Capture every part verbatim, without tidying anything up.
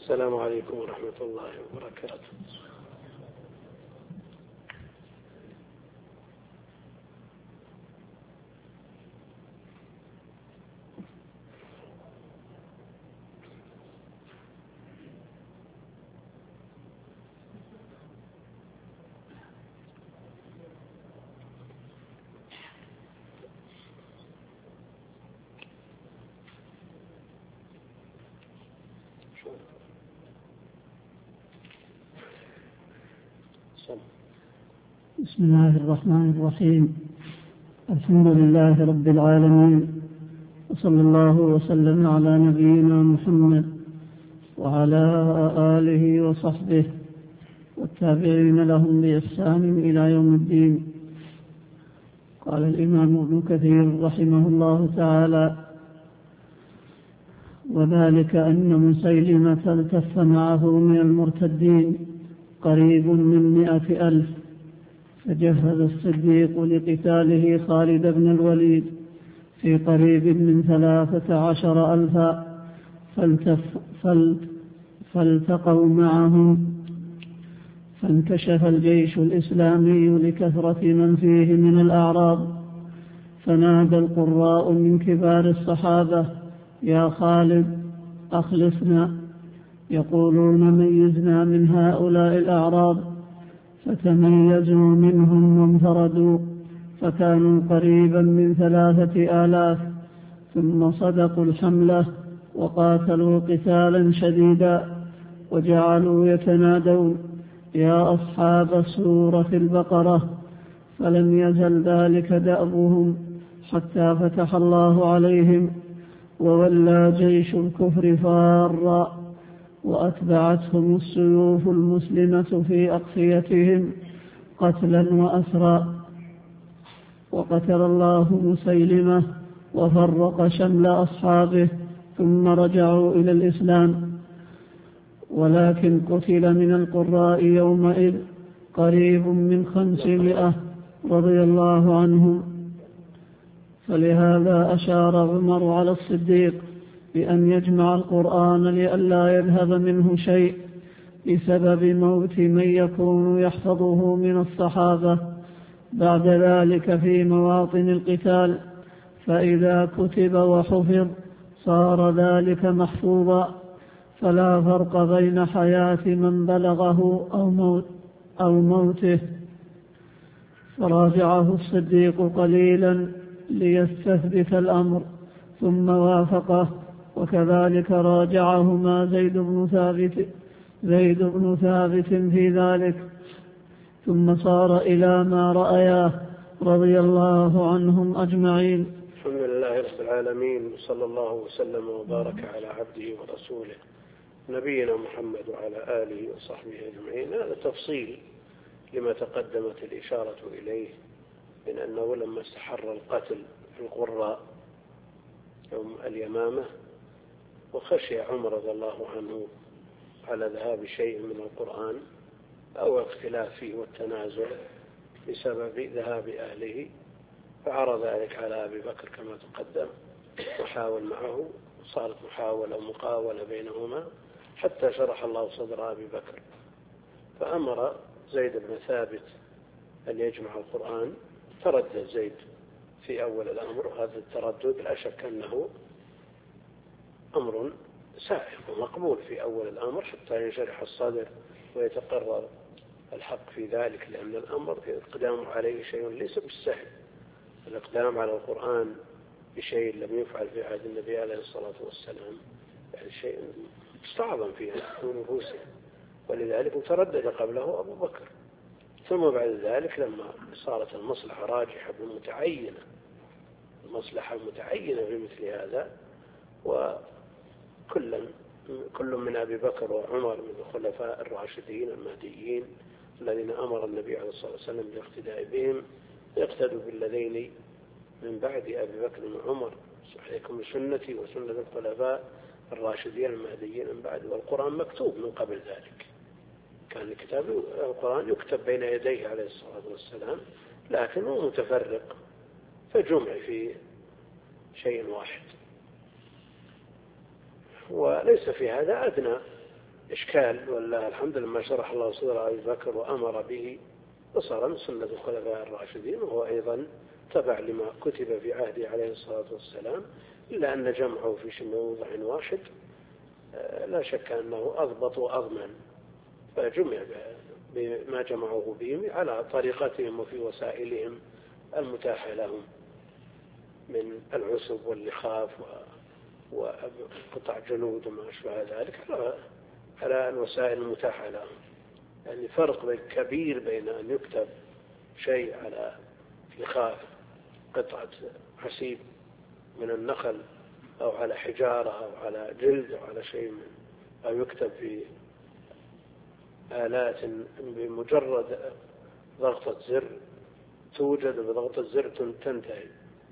السلام عليكم ورحمة الله وبركاته. بسم الله الرحمن الرحيم. الحمد لله رب العالمين، وصلى الله وسلم على نبينا محمد وعلى آله وصحبه والتابعين لهم بإحسان إلى يوم الدين. قال الإمام ابن كثير رحمه الله تعالى: وذلك أن مسيلمة التف معه من المرتدين قريب من مئة ألف، فجهز الصديق لقتاله خالد بن الوليد في قريب من ثلاثة عشر ألفا، فالتقوا معهم، فانكشف الجيش الإسلامي لكثرة من فيه من الأعراب، فنادى القراء من كبار الصحابة: يا خالد أخلصنا، يقولون ميزنا من هؤلاء الأعراب، فتميزوا منهم وانفردوا، فكانوا قريبا من ثلاثة آلاف، ثم صدقوا الحملة وقاتلوا قتالا شديدا، وجعلوا يتنادون: يا أصحاب سورة البقرة، فلم يزل ذلك دأبهم حتى فتح الله عليهم، وولى جيش الكفر فارا، وأتبعتهم السيوف المسلمة في أقفيتهم قتلا وأسرا، وقتل الله مسيلمة وفرق شمل أصحابه، ثم رجعوا إلى الإسلام. ولكن قتل من القراء يومئذ قريب من خمسمائة رضي الله عنهم. فلهذا أشار عمر على الصديق بأن يجمع القرآن لئلا يذهب منه شيء بسبب موت من يكون يحفظه من الصحابة بعد ذلك في مواطن القتال، فإذا كتب وحفظ صار ذلك محفوظا، فلا فرق بين حياة من بلغه أو, موت أو موته. فراجعه الصديق قليلا ليستثبت الأمر ثم وافقه، وكذلك راجعهما زيد بن ثابت زيد بن ثابت في ذلك، ثم صار إلى ما رأياه رضي الله عنهم أجمعين. الحمد لله رب العالمين، صلى الله وسلم وبارك على عبده ورسوله نبينا محمد وعلى آله وصحبه أجمعين. هذا تفصيل لما تقدمت الإشارة إليه من أنه لما استحر القتل في القراء يوم اليمامة، وخشي عمر رضي الله عنه على ذهاب شيء من القرآن أو اختلاف فيه والتنازع بسبب ذهاب أهله، فعرض ذلك على أبي بكر كما تقدم وحاول معه، صارت محاولة ومقاولة بينهما حتى شرح الله صدر أبي بكر، فأمر زيد بن ثابت أن يجمع القرآن. تردد زيد في أول الأمر، وهذا التردد لا شك أنه أمر سائغ ومقبول في أول الأمر حتى ينشرح الصدر ويتقرر الحق في ذلك، لأن الأمر الإقدام عليه شيء ليس بالسهل. الإقدام على القرآن بشيء لم يفعل في عهد النبي عليه الصلاة والسلام يعني شيء مستعظم في نفوسه، ولذلك تردد قبله أبو بكر. ثم بعد ذلك لما صارت المصلحة راجحة متعينة، المصلحة متعينة في مثل هذا، وكل كل من أبي بكر وعمر من الخلفاء الراشدين المهديين الذين أمر النبي عليه الصلاة والسلام بالاقتداء بهم، يقتدوا بالذين من بعد أبي بكر وعمر، عليكم سنتي وسنة الخلفاء الراشدين المهديين من بعد. والقرآن مكتوب من قبل ذلك، كان كتاب القرآن يكتب بين يديه عليه الصلاة والسلام، لكنه متفرق فجمع في شيء واحد، وليس في هذا أدنى إشكال، ولا الحمد لله ما شرح الله صدر أبي بكر وأمر به وصار من سنة الخلفاء الراشدين، وهو أيضا تبع لما كتب في عهده عليه الصلاة والسلام، إلا أن جمعه في موضع واحد لا شك أنه أضبط وأضمن، فجمع بما جمعوه به على طريقتهم وفي وسائلهم المتاحة لهم من العسب واللخاف وقطع جلود وما أشبه ذلك على الوسائل المتاحة لهم. يعني فرق كبير بين أن يكتب شيء على لخاف قطعة حسيب من النخل أو على حجارة أو على جلد أو على شيء من، أو يكتب في آلات بمجرد ضغطة زر توجد بضغطة زر تنتهي،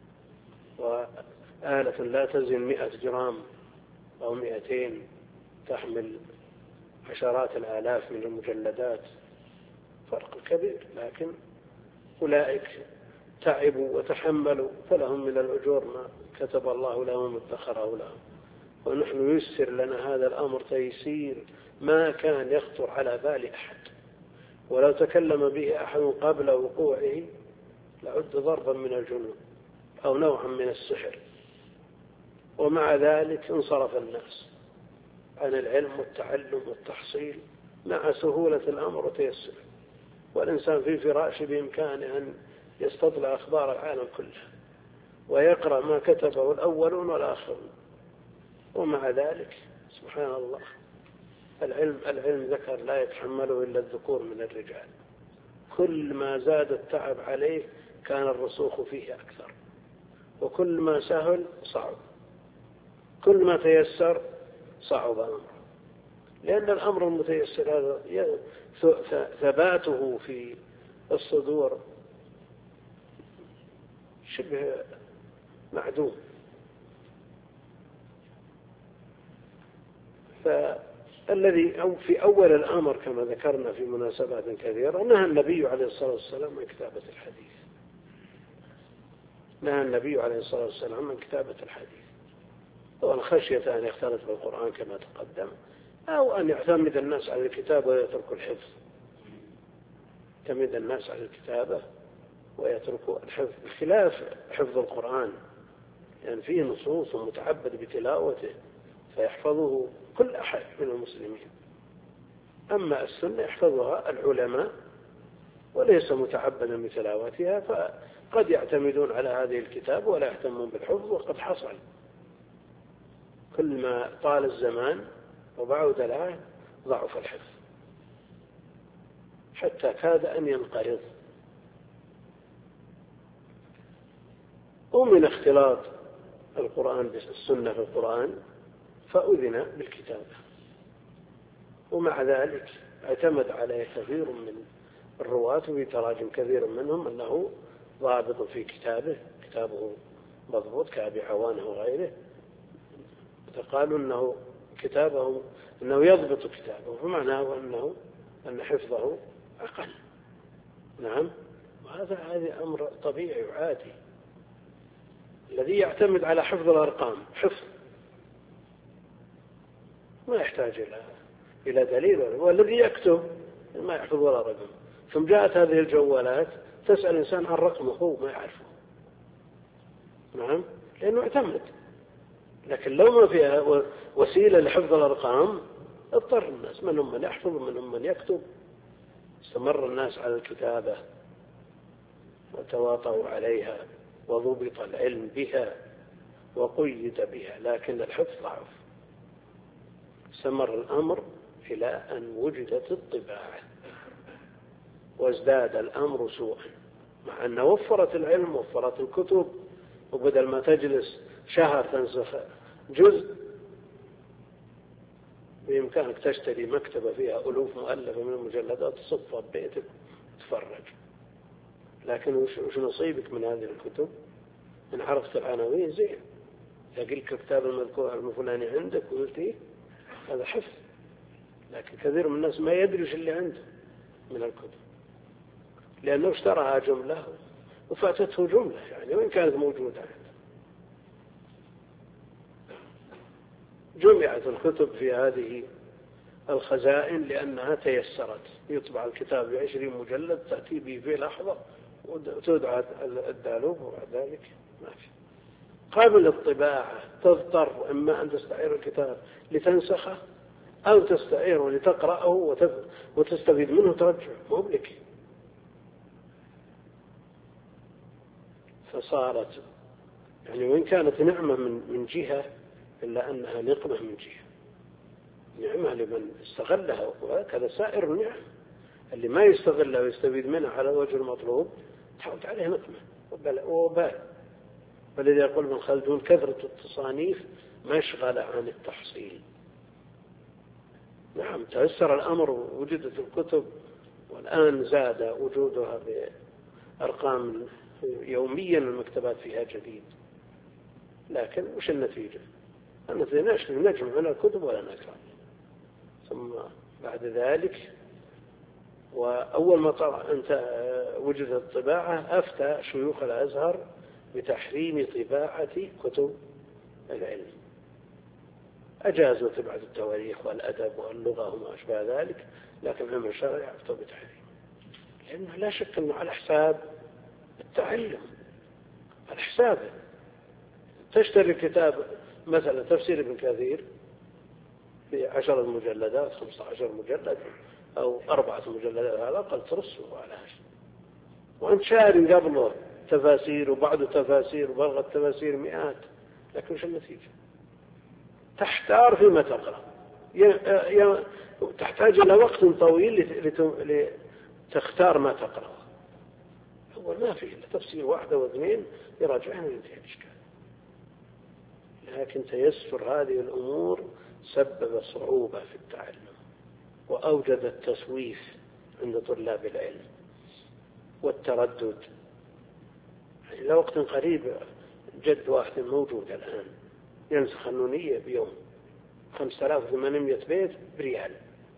وآلة لا تزن مئة جرام أو مئتين تحمل عشرات الآلاف من المجلدات، فرق كبير. لكن أولئك تعبوا وتحملوا فلهم من الأجور ما كتب الله لهم وادخره لهم، ونحن يسر لنا هذا الأمر تيسير ما كان يخطر على بال أحد، ولو تكلم به أحد قبل وقوعه لعد ضربا من الجنون أو نوعا من السحر، ومع ذلك انصرف الناس عن العلم والتعلم والتحصيل مع سهولة الأمر وتيسر، والإنسان في فراشه بإمكانه أن يستطلع أخبار العالم كلها ويقرأ ما كتبه الأولون والآخرون، ومع ذلك سبحان الله العلم العلم ذكر لا يتحمله إلا الذكور من الرجال، كل ما زاد التعب عليه كان الرسوخ فيه أكثر، وكل ما سهل صعب، كل ما تيسر صعب أمره، لأن الأمر المتيسر هذا ثباته في الصدور شبه معدوم. فالذي أو في أول الأمر كما ذكرنا في مناسبات كثيرة نهى النبي عليه الصلاة والسلام عن كتابة الحديث، نهى النبي عليه الصلاة والسلام عن كتابة الحديث، والخشية أن يختلط بالقرآن كما تقدم، أو أن يعتمد الناس على الكتاب ويترك الحفظ، يعتمد الناس على الكتابة ويتركوا الحفظ، بخلاف حفظ القرآن لأن يعني فيه نصوص متعبد بتلاوته فيحفظه كل أحد من المسلمين، أما السنة يحفظها العلماء وليس متعبدا بتلاوتها، فقد يعتمدون على هذه الكتاب ولا يهتمون بالحفظ، وقد حصل كل ما طال الزمان وبعد العهد ضعف الحفظ حتى كاد أن ينقرض. ومن اختلاط القرآن بالسنة في القرآن فأذن بالكتابة، ومع ذلك اعتمد عليه كثير من الرواة في تراجم كثير منهم أنه ضابط في كتابه، كتابه مضبوط كأبي عوانة وغيره، فقالوا أنه كتابه أنه يضبط كتابه، فمعناه أنه أن حفظه أقل. نعم، وهذا هذا أمر طبيعي وعادي. الذي يعتمد على حفظ الأرقام حفظ ما يحتاج إلى إلى دليل، والذي يكتب ما يحفظ ولا رقم، ثم جاءت هذه الجوالات تسأل إنسان عن رقمه هو ما يعرفه. نعم، لأنه اعتمد. لكن لو ما فيها وسيلة لحفظ الأرقام اضطر الناس، منهم من يحفظ ومنهم من يكتب. استمر الناس على الكتابة وتواطؤوا عليها وضبط العلم بها وقيد بها، لكن الحفظ ضعف. استمر الأمر إلى أن وجدت الطباعة وازداد الأمر سوءا، مع أن وفرت العلم وفرت الكتب، وبدل ما تجلس شهر تنسخ جزء بإمكانك تشتري مكتبة فيها ألوف مؤلفة من المجلدات تصفها ببيتك تفرج. لكن وش نصيبك من هذه الكتب؟ إن عرفت العناوين زين، يقلك كتاب المذكور الفلاني عندك وقلت إيه هذا حفظ. لكن كثير من الناس ما يدري ايش اللي عنده من الكتب، لأنه اشتراها جملة وفاتته جملة يعني وإن كانت موجودة عنده. جمعت الكتب في هذه الخزائن لأنها تيسرت، يطبع الكتاب بعشرين مجلد تأتي به في لحظة وتدعى الدالوب وبعد ذلك ما في. قبل الطباعة تضطر إما أن تستعير الكتاب لتنسخه أو تستعيره لتقرأه وتستفيد منه ترجع مو لك. فصارت يعني وإن كانت نعمة من من جهة إلا أنها نقمة من جهة. نعمة لمن استغلها، وهكذا سائر النعم اللي ما يستغلها ويستفيد منها على وجه المطلوب تحوت عليه نقمة وبال. ولذا يقول ابن خلدون كثرة التصانيف مشغلة عن التحصيل. نعم تيسر الأمر ووجدت الكتب، والآن زاد وجودها بأرقام يوميا المكتبات فيها جديد، لكن وش النتيجة؟ النتيجة نجمع من الكتب ولا نقرأ. ثم بعد ذلك وأول ما طلع أنت وجدت الطباعة أفتى شيوخ الأزهر بتحريم طباعة كتب العلم، أجازوا طباعة التواريخ والأدب واللغة وما أشبه ذلك، لكن علم الشرع أفتى بتحريم، لأنه لا شك أنه على حساب التعلم، على حسابه. تشتري كتاب مثلا تفسير ابن كثير في عشرة مجلدات خمسة عشر مجلد أو أربعة مجلدات على الأقل ترسه على هذا، وأنت شاري قبله تفاسير وبعد تفاسير وبلغ التفاسير مئات، لكن وش النتيجة؟ تحتار فيما تقرأ، تحتاج إلى وقت طويل لتختار ما تقرأ. أول ما فيه تفسير واحدة واثنين يراجعون وينتهي الإشكال. لكن تيسر هذه الأمور سبب صعوبة في التعلم وأوجد التسويف عند طلاب العلم والتردد. إلى وقت قريب جد واحد موجود الآن ينسخ النونية بيوم خمسة آلاف وثمانمائة بيت بريال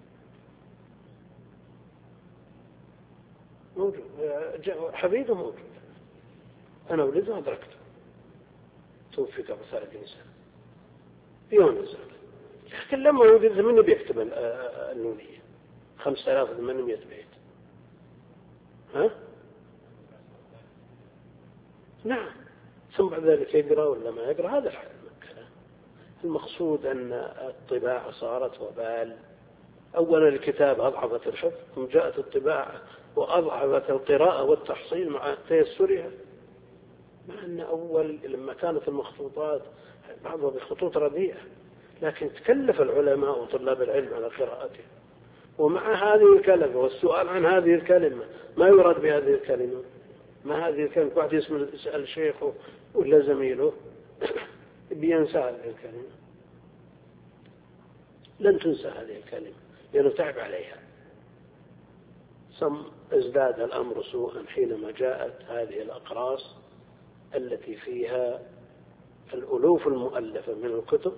موجود، حبيبه موجود، أنا ولده أدركته توفي قبل ثلاثين سنة بيوم الزمن، لكن لما وجد منه بيكتب النونية خمسة آلاف وثمانمائة بيت. ها؟ نعم. ثم بعد ذلك يقرأ ولا ما يقرأ، هذا الحال. المقصود أن الطباعة صارت وبال. أولا الكتاب أضعفت الحفظ، ثم جاءت الطباعة وأضعفت القراءة والتحصيل مع تيسرها، مع أن أول لما كانت المخطوطات بعضها بخطوط رديئة، لكن تكلف العلماء وطلاب العلم على قراءتها، ومع هذه الكلمة والسؤال عن هذه الكلمة ما يراد بهذه الكلمة، ما هذه الكلمة واحد يسأل شيخه ولا زميله بينسى هذه الكلمة، لن تنسى هذه الكلمة لأنه تعب عليها. ثم ازداد الأمر سوءا حينما جاءت هذه الأقراص التي فيها الألوف المؤلفة من الكتب،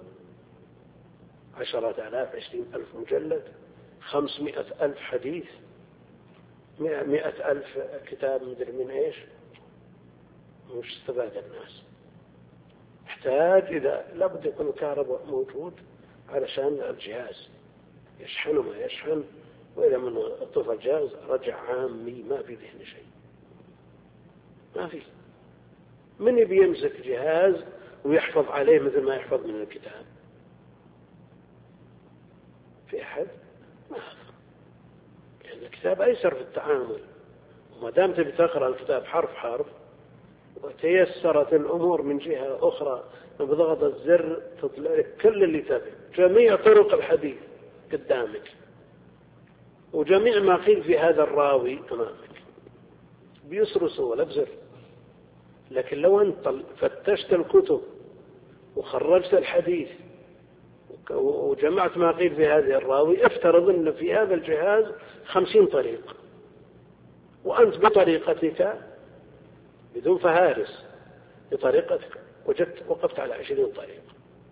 عشرة آلاف عشرين ألف مجلد، خمسمائة ألف حديث، مئة ألف كتاب مدري من إيش، مش استفاد الناس. يحتاج إذا لابد يكون الكهرباء موجود علشان الجهاز يشحن وما يشحن، وإذا من الطفل الجهاز رجع عامي ما في ذهن شيء، ما في. من يبي يمسك جهاز ويحفظ عليه مثل ما يحفظ من الكتاب؟ في أحد؟ ما أفهم. لأن الكتاب أيسر في التعامل، وما دام تبي تقرأ الكتاب حرف حرف، وتيسرت الأمور من جهة أخرى، بضغط الزر تطلع لك كل اللي تبي، جميع طرق الحديث قدامك، وجميع ما قيل في هذا الراوي أمامك بيسر سهولة بزر. لكن لو أنت فتشت الكتب وخرجت الحديث وجمعت ما قيل في هذه الراوي، افترض أن في هذا الجهاز خمسين طريق، وأنت بطريقتك بدون فهارس بطريقتك وجدت وقفت على عشرين طريق،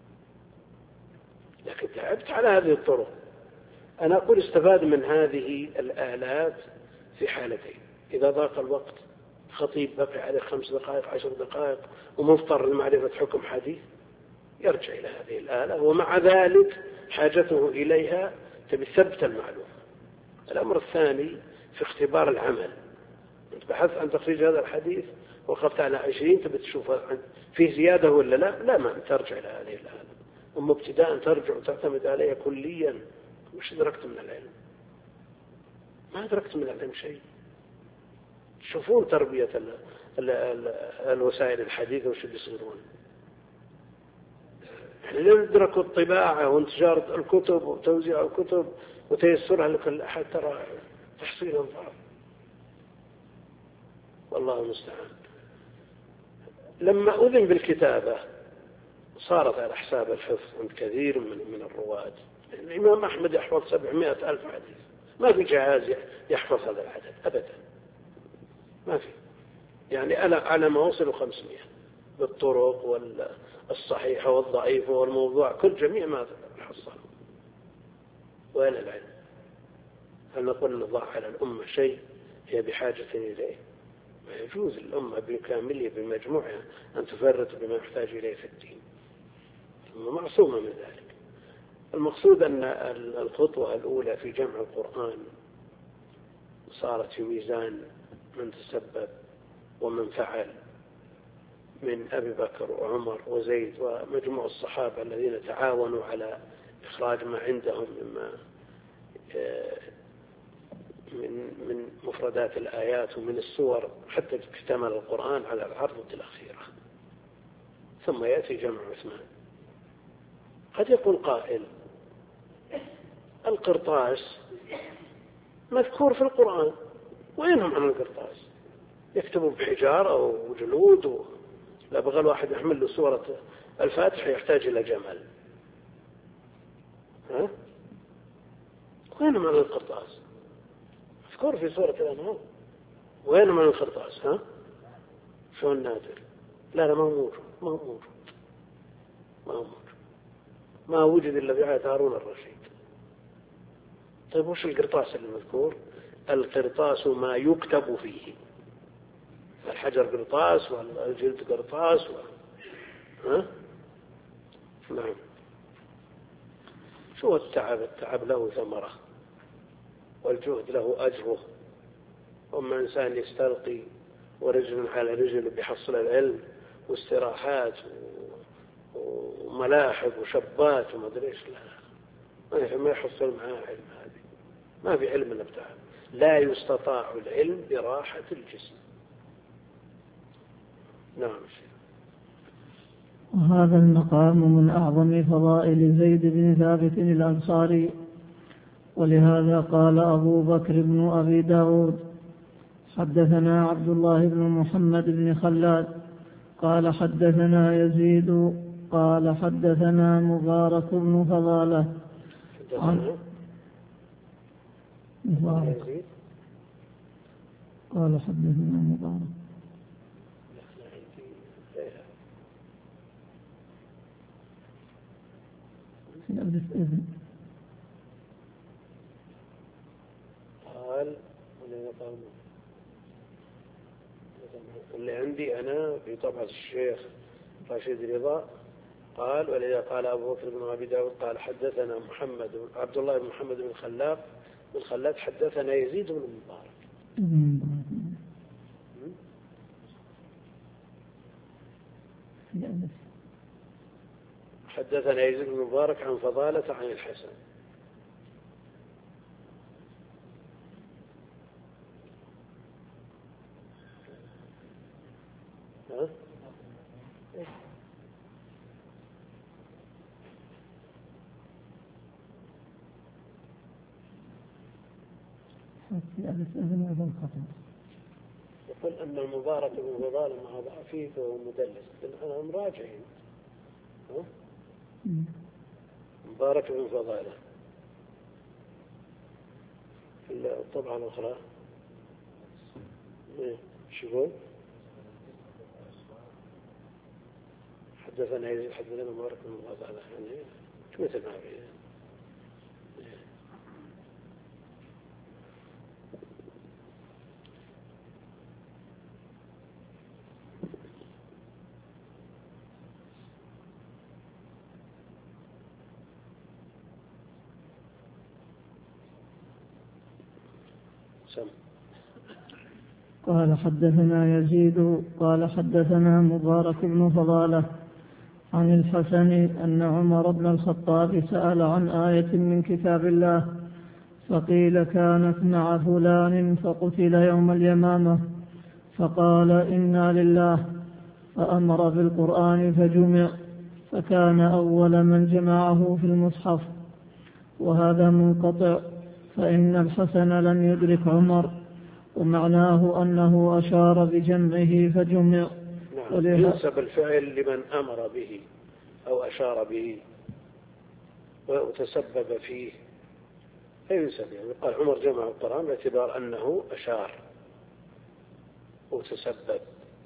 لكن تعبت على هذه الطرق. أنا أقول استفاد من هذه الآلات في حالتين: إذا ضاق الوقت، خطيب بقي عليه خمس دقائق عشر دقائق ومضطر لمعرفة حكم حديث، يرجع إلى هذه الآلة، ومع ذلك حاجته إليها تبي تثبت المعلومة. الأمر الثاني في اختبار العمل، أنت بحثت عن تخريج هذا الحديث وقفت على عشرين، تبي تشوف فيه زيادة ولا لا، لا ما ترجع إلى هذه الآلة. أما ابتداء ترجع وتعتمد عليها كليا، وش أدركت من العلم؟ ما أدركت من العلم شيء. تشوفون تربية ال ال ال الوسائل الحديثة وش بيصيرون. يعني ندركوا الطباعة وانتشار الكتب وتوزيع الكتب وتيسرها لكل أحد، ترى تحصيل أنفار، والله المستعان. لما أذن بالكتابة صارت على حساب الحفظ عند كثير من من الرواة. الإمام أحمد يحفظ سبعمائة ألف حديث، ما في جهاز يحفظ هذا العدد أبدا، ما في. يعني على ما وصلوا خمسمائة بالطرق والصحيحة والضعيفة والموضوع، كل جميع ما حصلوا. وين العلم؟ هل نقول نضع على الأمة شيء هي بحاجة إليه؟ ما يجوز الأمة بكاملها بمجموعها أن تفرط بما يحتاج إليه في الدين، ثم معصومة من ذلك. المقصود أن الخطوة الأولى في جمع القرآن صارت في ميزان من تسبب ومن فعل من أبي بكر وعمر وزيد ومجموع الصحابة الذين تعاونوا على إخراج ما عندهم مما من من مفردات الآيات ومن السور حتى اكتمل القرآن على العرض الأخيرة. ثم يأتي جمع عثمان. قد يقول قائل القرطاس مذكور في القرآن، وينهم عن القرطاس؟ يكتبوا بحجار أو جلود و... لا بغى الواحد يحمل له سورة الفاتحة يحتاج إلى جمل. ها؟ وينهم عن القرطاس؟ مذكور في سورة الأنعام، وينهم عن القرطاس؟ ها؟ شو النادر؟ لا لا ما هو موجود، ما هو موجود، ما هو موجود، ما وجد إلا في عهد هارون الرشيد. طيب وش القرطاس المذكور؟ القرطاس ما يكتب فيه، الحجر قرطاس والجلد قرطاس و... ها؟ نعم. شو التعب؟ التعب له ثمرة والجهد له أجره. وما إنسان يستلقي ورجل على رجل بيحصل العلم واستراحات وملاحق وشبات وما أدري إيش، لا ما يحصل معاه علم. هذه ما في علم إلا بتعب. لا يستطاع العلم براحة الجسم. نعم. وهذا المقام من أعظم فضائل زيد بن ثابت الأنصاري، ولهذا قال أبو بكر بن أبي داود حدثنا عبد الله بن محمد بن خلاد قال حدثنا يزيد قال حدثنا مبارك بن فضالة عن مبارك قال حدثنا مبارك في ألف إذن قال اللي عندي أنا في طبعة الشيخ رشيد رضا قال ولذا قال أبو بكر بن أبي داود قال حدثنا محمد عبد الله بن محمد بن خلاد بن خلاد حدثنا يزيد بن مبارك حدثنا يزيد بن مبارك عن فضالة عن الحسن. ها؟ في ألف إذن أيضا خطأ. يقول أن المبارك بن فضالة مع ضعفيه وهو مدلس، أنا مراجعين. مبارك بن فضالة الطبعة الأخرى شو يقول؟ حدثنا يزيد حدثنا مبارك بن فضالة يعني مثل ما في. سم. قال حدثنا يزيد قال حدثنا مبارك بن فضالة عن الحسن أن عمر بن الخطاب سأل عن آية من كتاب الله فقيل كانت مع فلان فقتل يوم اليمامة فقال إنا لله فأمر بالقرآن فجمع فكان أول من جمعه في المصحف. وهذا منقطع فإن الحسن لم يدرك عمر ومعناه أنه أشار بجمعه فجمع. نعم. ينسب الفعل لمن أمر به أو أشار به وتسبب فيه فينسب، يعني قال عمر جمع القرآن باعتبار أنه أشار وتسبب،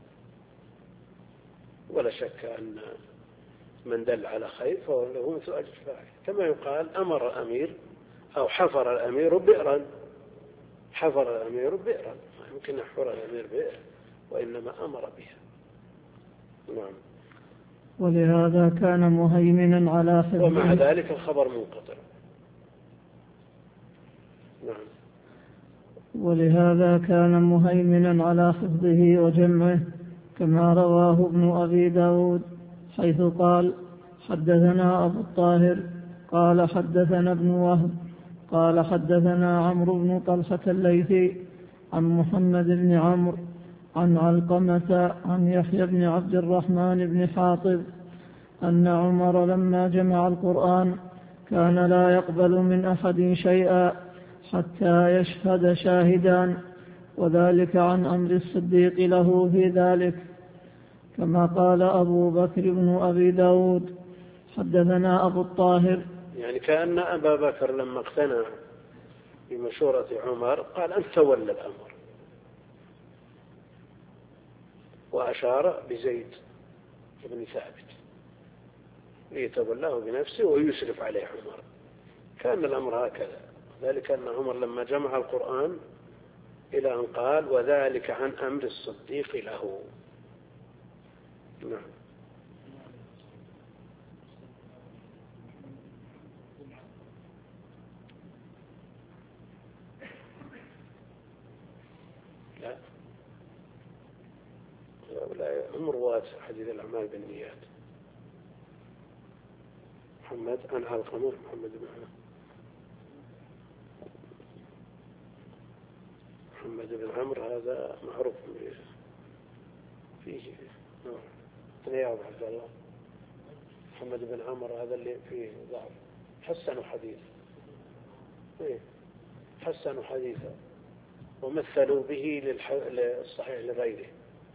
ولا شك أن من دل على خير فهو له مثل أجر فاعل. كما يقال أمر الأمير أو حفر الأمير بئرا، حفر الأمير بئرا، ما يمكن يحفر الأمير بئر وإنما أمر بها. نعم. ولهذا كان مهيمنا على حفظه، ومع ذلك الخبر منقطع. نعم. ولهذا كان مهيمنا على حفظه وجمعه كما رواه ابن أبي داود حيث قال حدثنا أبو الطاهر قال حدثنا ابن وهب قال حدثنا عمرو بن طلحة الليثي عن محمد بن عمرو عن علقمة عن يحيى بن عبد الرحمن بن حاطب أن عمر لما جمع القرآن كان لا يقبل من أحد شيئا حتى يشهد شاهدان، وذلك عن أمر الصديق له في ذلك. كما قال أبو بكر بن أبي داود حدثنا أبو الطاهر، يعني كأن أبا بكر لما اقتنع بمشورة عمر قال أنت تولى الأمر، وأشار بزيد بن ثابت ليتولاه بنفسه ويشرف عليه عمر. كان الأمر هكذا، ذلك أن عمر لما جمع القرآن إلى أن قال وذلك عن أمر الصديق له. نعم. لا هؤلاء هم رواة حديث الأعمال بالنيات. محمد عن علقمة محمد بن عمرو محمد بن عمرو هذا معروف فيه اثنين عبد الله. محمد بن عمرو هذا اللي فيه ضعف، حسنوا حديث إيه؟ حسنوا حديثا ومثلوا به للصحيح لغيره.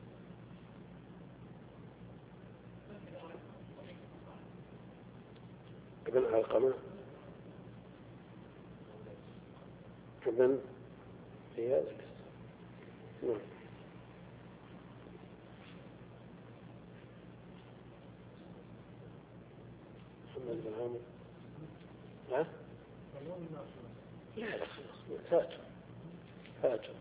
ابن علقمة ابن في هذا نعم. محمد بن عامر ها؟ لا لا خلاص فاتوا فاتوا.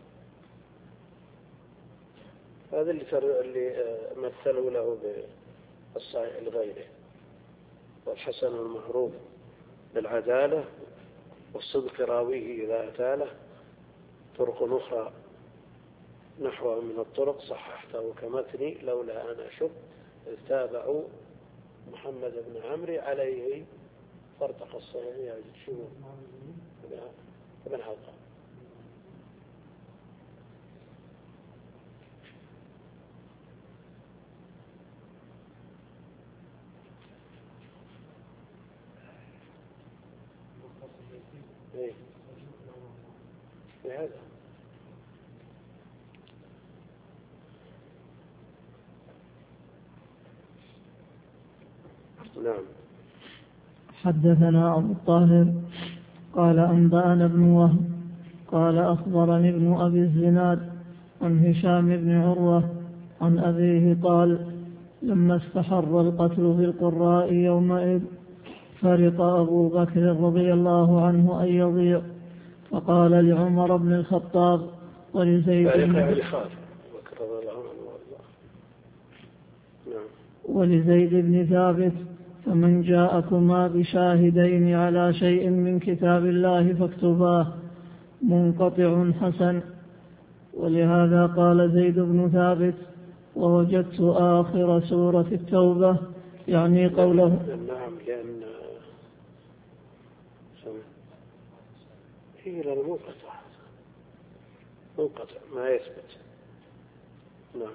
هذا اللي اللي مثلوا له بالصحيح لغيره. والحسن المعروف بالعدالة والصدق راويه إذا أتاله طرق أخرى نحوه من الطرق صححته كمتني لولا أن أشك إذ تابعوا محمد بن عمرو عليه فارتقى الصحيح يجد شو ابن حلقة. ايه هذا نعم. حدثنا أبو الطاهر قال أنبأنا ابن وهب قال أخبرني ابن أبي الزناد عن هشام بن عروة عن أبيه قال لما استحر القتل في القراء يومئذ فرق أبو بكر رضي الله عنه أن يضيع فقال لعمر بن الخطاب ولزيد بن ولزيد بن ثابت فمن جاءكما بشاهدين على شيء من كتاب الله فاكتباه منقطع حسن. ولهذا قال زيد بن ثابت: ووجدت آخر سورة التوبة، يعني قوله. نعم، لأن هي للمنقطع منقطع ما يثبت. نعم.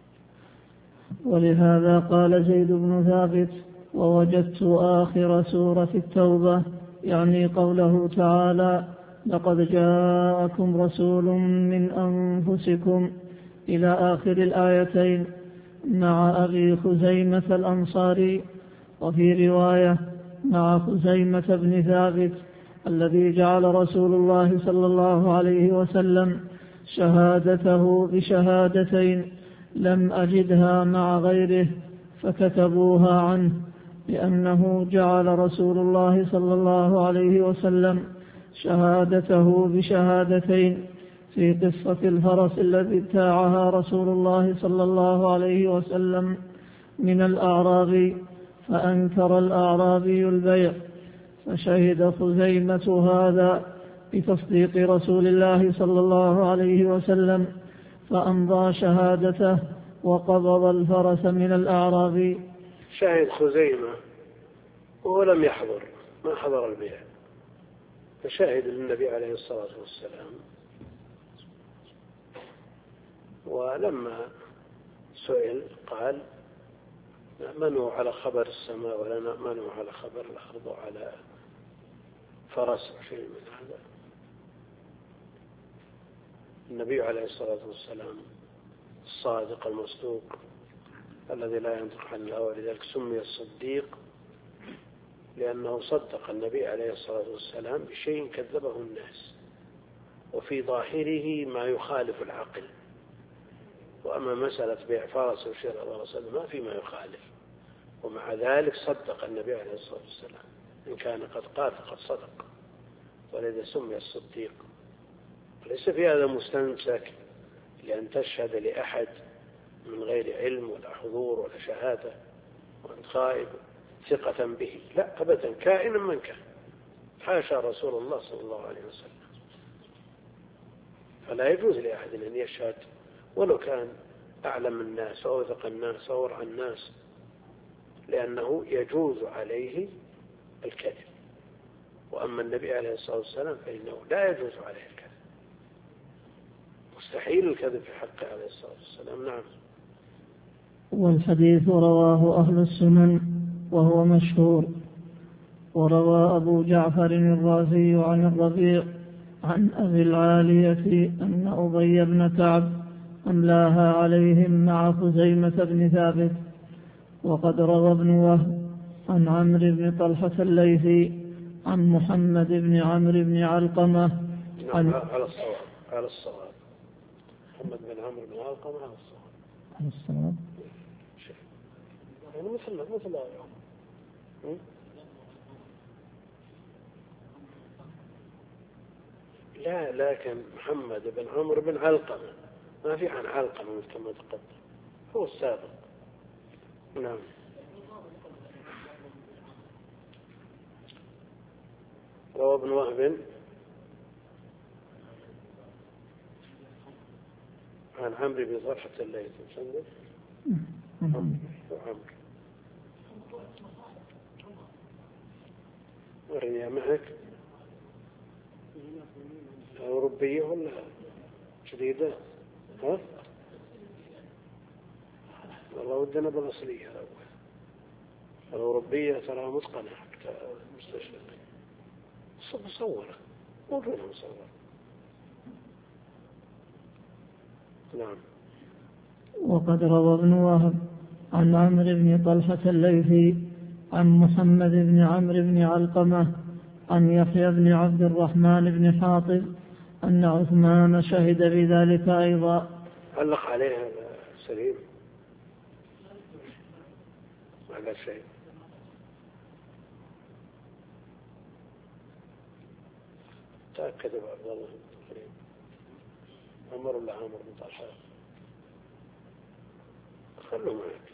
ولهذا قال زيد بن ثابت: ووجدت آخر سورة التوبة، يعني قوله تعالى: لقد جاءكم رسول من أنفسكم، إلى آخر الآيتين، مع أبي خزيمة الأنصاري. وفي رواية: مع خزيمة بن ثابت، الذي جعل رسول الله صلى الله عليه وسلم شهادته بشهادتين لم أجدها مع غيره فكتبوها عنه، لأنه جعل رسول الله صلى الله عليه وسلم شهادته بشهادتين في قصة الفرس الذي ابتاعها رسول الله صلى الله عليه وسلم من الأعرابي، فأنكر الأعرابي البيع، فشهد خزيمة هذا بتصديق رسول الله صلى الله عليه وسلم، فأمضى شهادته وقبض الفرس من الأعرابي. شاهد خزيمة ولم يحضر، ما حضر البيع، فشاهد للنبي عليه الصلاة والسلام. ولما سئل قال: منوا على خبر السماء ولا منوا على خبر الأرض وعلى فرس شيء من هذا. النبي عليه الصلاة والسلام الصادق المصدوق الذي لا ينطق عن الهوى، لذلك سمي الصديق، لأنه صدق النبي عليه الصلاة والسلام بشيء كذبه الناس، وفي ظاهره ما يخالف العقل. وأما مسألة بيع فرس وشراء فرس ما في ما يخالف، ومع ذلك صدق النبي عليه الصلاة والسلام، إن كان قد قال فقد صدق، ولذا سمي الصديق. ليس في هذا مستنسك لأن تشهد لأحد من غير علم ولا حضور ولا شهادة وأنت خائب ثقة به، لا أبدا، كائنا من كان، حاشا رسول الله صلى الله عليه وسلم. فلا يجوز لأحد أن يشهد ولو كان أعلم الناس وأوثق الناس وأورع الناس، لأنه يجوز عليه الكذب. وأما النبي عليه الصلاة والسلام فإنه لا يجوز عليه الكذب، مستحيل الكذب في حقه عليه الصلاة والسلام. نعم. والحديث رواه أهل السنن وهو مشهور. وروى أبو جعفر الرازي عن الربيع عن أبي العالية أن أبي بن كعب أملاها عليهم مع خزيمة بن ثابت. وقد روى ابن وهب عن عمرو بن طلحة الليثي عن محمد بن عمرو بن علقمة عن على الصواب على الصواب محمد بن عمرو بن علقمة على الصواب على الصواب يعني مثل مثل لا، لكن محمد بن عمرو بن علقمة ما في عن علقمة مثل ما تقدم، هو السابق. نعم. روى ابن وهب عن عمرو بن طلحة الليثي مسند عمرو ورني معك أوروبية ولا جديدة؟ ها؟ والله ودنا بالأصلية الأول. الأوروبية ترى متقنة حتى مستشرق مصورة موجودة مصورة. نعم. وقد روى ابن وهب عن عمرو بن طلحة الليثي عن محمد بن عمرو بن علقمة عن يحيى بن عبد الرحمن بن حاطب أن عثمان شهد بذلك أيضا. علق عليها سليم على شيء. تأكد عبد الله عمر ولا عمر بن طلحة؟ خلوا معك.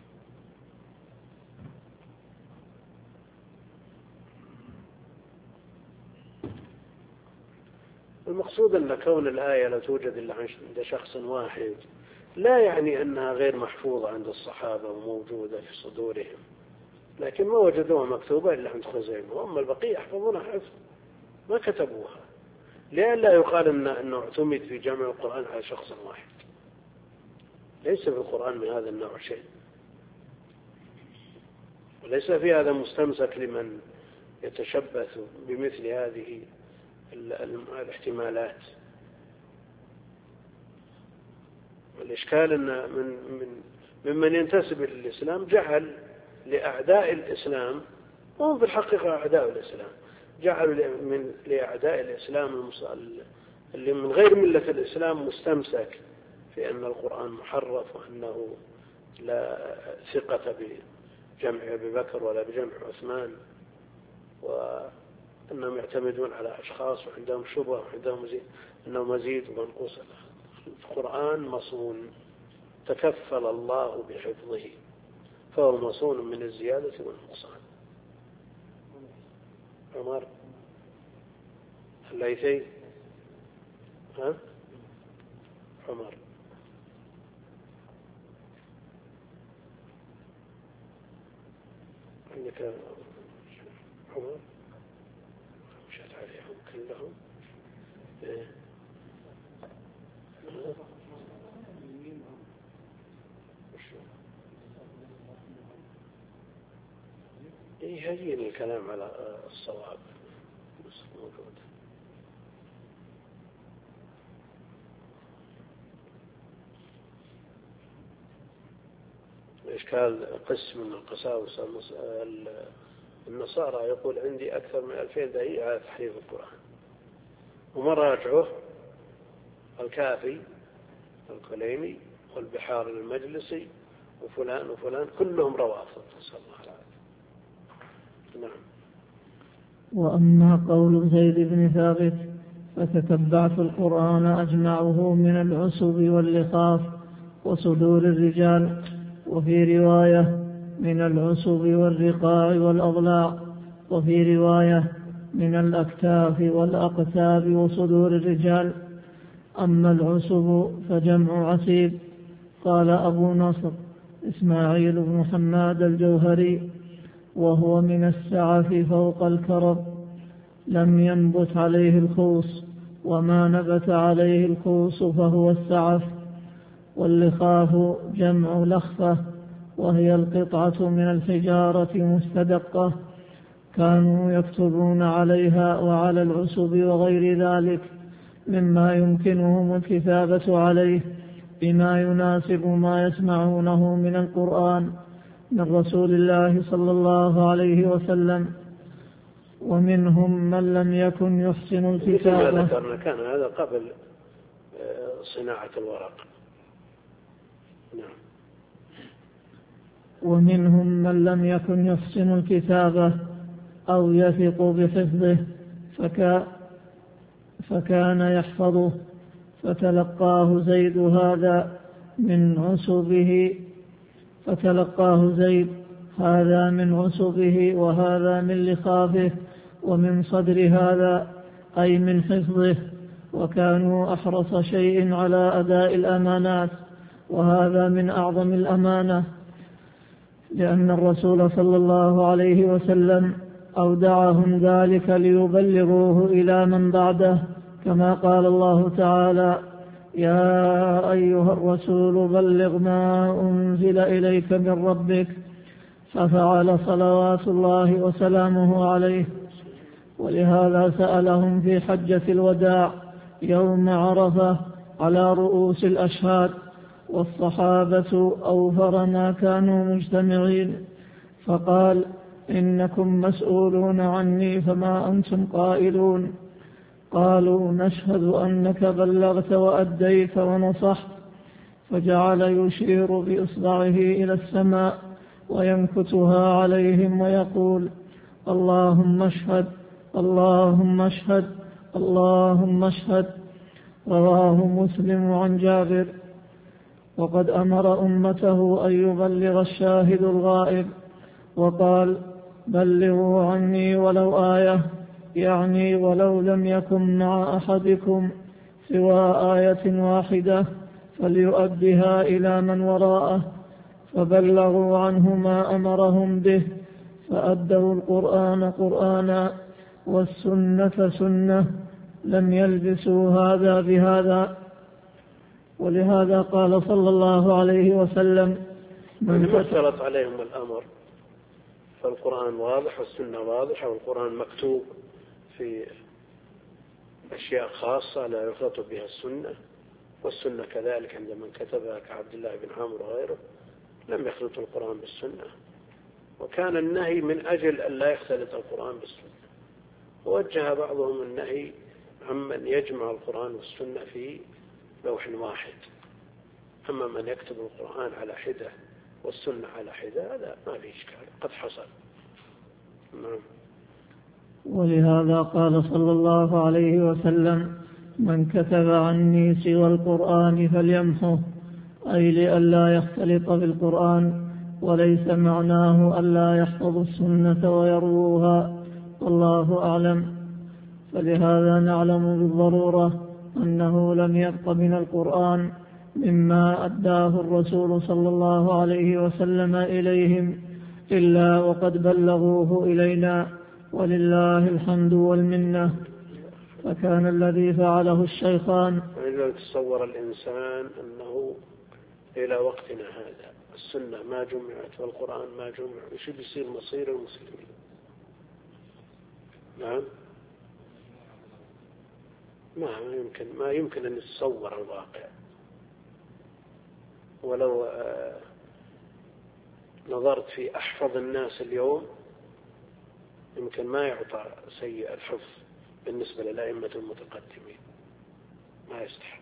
المقصود أن كون الآية لا توجد إلا عند شخص واحد لا يعني أنها غير محفوظة عند الصحابة وموجودة في صدورهم، لكن ما وجدوها مكتوبة إلا عند خزيمة، وأما البقية يحفظونها حفظ ما كتبوها، لئلا يقال إن أنه اعتمد في جمع القرآن على شخص واحد. ليس في القرآن من هذا النوع شيء، وليس في هذا مستمسك لمن يتشبث بمثل هذه الاحتمالات. الإشكال أن من من ممن ينتسب للإسلام جعل لأعداء الإسلام، وهم في الحقيقة أعداء الإسلام، جعلوا من لأعداء الإسلام اللي من غير ملة الإسلام مستمسك في أن القرآن محرف، وأنه لا ثقة بجمع أبي بكر ولا بجمع عثمان، وأنهم يعتمدون على أشخاص وعندهم شبهة وعندهم مزيد أنه مزيد ومنقوص. القرآن مصون تكفل الله بحفظه، فهو مصون من الزيادة والنقصان. عمر الليثي ها عمر عندك عمر مشت عليهم كلهم إيه؟ يهيئني الكلام على الصواب موجود. إشكال قسم من القساوسة النصارى يقول عندي أكثر من ألفين دليل على تحريف القرآن، ومراجعه الكافي الكليني والبحار المجلسي وفلان وفلان كلهم روافض، صلى الله عليه وسلم. نعم. وأما قول زيد بن ثابت فتتبعت القرآن أجمعه من العسب واللخاف وصدور الرجال، وفي رواية من العسب والرقاع والأضلاع، وفي رواية من الأكتاف والأقتاب وصدور الرجال. أما العسب فجمع عسيب. قال أبو نصر إسماعيل بن حماد الجوهري: وهو من السعف فوق الكرب، لم ينبت عليه الخوص، وما نبت عليه الخوص فهو السعف. واللخاف جمع لخفة، وهي القطعة من الحجارة مستدقة كانوا يكتبون عليها وعلى العسب وغير ذلك مما يمكنهم الكتابة عليه بما يناسب ما يسمعونه من القرآن من رسول الله صلى الله عليه وسلم. ومنهم من لم يكن يحسن الكتابة. كما ذكرنا كان هذا قبل صناعة الورق. نعم. ومنهم من لم يكن يحسن الكتابة أو يثق بحفظه فكا فكان يحفظه، فتلقاه زيد هذا من عسبه فتلقاه زيد هذا من عسبه وهذا من لخافه ومن صدر هذا أي من حفظه، وكانوا أحرص شيء على أداء الأمانات، وهذا من أعظم الأمانة، لأن الرسول صلى الله عليه وسلم أودعهم ذلك ليبلغوه إلى من بعده، كما قال الله تعالى: يا أيها الرسول بلغ ما أنزل إليك من ربك، ففعل صلوات الله وسلامه عليه. ولهذا سألهم في حجة الوداع يوم عرفة على رؤوس الأشهاد، والصحابة أوفر ما كانوا مجتمعين، فقال: إنكم مسؤولون عني فما أنتم قائلون؟ قالوا: نشهد أنك بلغت وأديت ونصحت. فجعل يشير بإصبعه إلى السماء وينكتها عليهم ويقول: اللهم اشهد، اللهم اشهد، اللهم اشهد. رواه مسلم عن جابر. وقد أمر أمته أن يبلغ الشاهد الغائب، وقال: بلغوا عني ولو آية، يعني ولو لم يكن مع أحدكم سوى آية واحدة فليؤدها إلى من وراءه، فبلغوا عنه ما أمرهم به، فأدوا القرآن قرآنا والسنة سنة، لم يلبسوا هذا بهذا. ولهذا قال صلى الله عليه وسلم: من مثلت عليهم الأمر، فالقرآن واضح والسنة واضحة، والقرآن مكتوب في أشياء خاصة لا يخلط بها السنة، والسنة كذلك عند من كتبها كعبد الله بن عمرو وغيره لم يخلط القرآن بالسنة، وكان النهي من أجل أن لا يختلط القرآن بالسنة. ووجه بعضهم النهي عمن يجمع القرآن والسنة في لوح واحد، أما من يكتب القرآن على حدة والسنة على حدة هذا ما في إشكال، قد حصل. نعم. ولهذا قال صلى الله عليه وسلم: من كتب عني سوى القرآن فليمحه، أي لئلا يختلط بالقرآن، وليس معناه ألا يحفظ السنة ويروها، والله أعلم. فلهذا نعلم بالضرورة أنه لم يبق من القرآن مما أداه الرسول صلى الله عليه وسلم إليهم إلا وقد بلغوه إلينا، ولله الحمد والمنة. فكان الذي فعله الشيخان. وإذا تصور الإنسان أنه إلى وقتنا هذا السنة ما جمعت والقرآن ما جمع، إيش بيصير مصير المسلمين؟ نعم، ما يمكن ما يمكن أن يتصور الواقع. ولو آه نظرت في أحفظ الناس اليوم يمكن ما يعطى سيء الحفظ بالنسبة للأئمة المتقدمين، ما يستحق.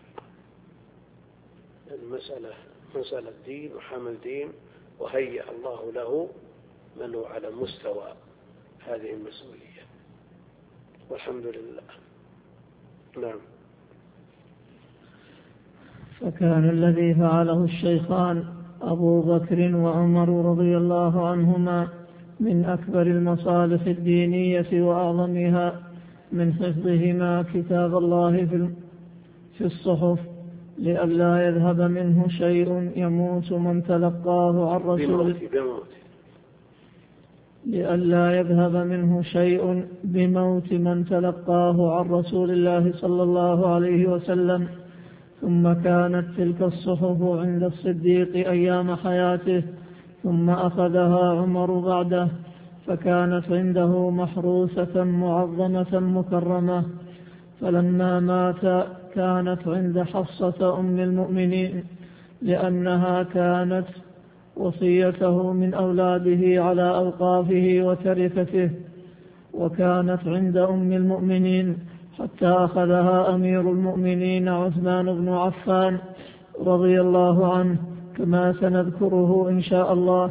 المسألة مسألة دين وحمل دين، وهيأ الله له من هو على مستوى هذه المسؤولية، والحمد لله. نعم. فكان الذي فعله الشيخان أبو بكر وعمر رضي الله عنهما من أكبر المصالح الدينية وأعظمها من حفظهما كتاب الله في الصحف، لئلا يذهب منه شيء يموت من تلقاه عن رسول لئلا يذهب منه شيء بموت من تلقاه عن رسول الله صلى الله عليه وسلم. ثم كانت تلك الصحف عند الصديق أيام حياته، ثم أخذها عمر بعده، فكانت عنده محروسة معظمة مكرمة. فلما مات كانت عند حفصة أم المؤمنين، لأنها كانت وصيته من أولاده على أوقافه وتركته، وكانت عند أم المؤمنين حتى أخذها أمير المؤمنين عثمان بن عفان رضي الله عنه، كما سنذكره إن شاء الله.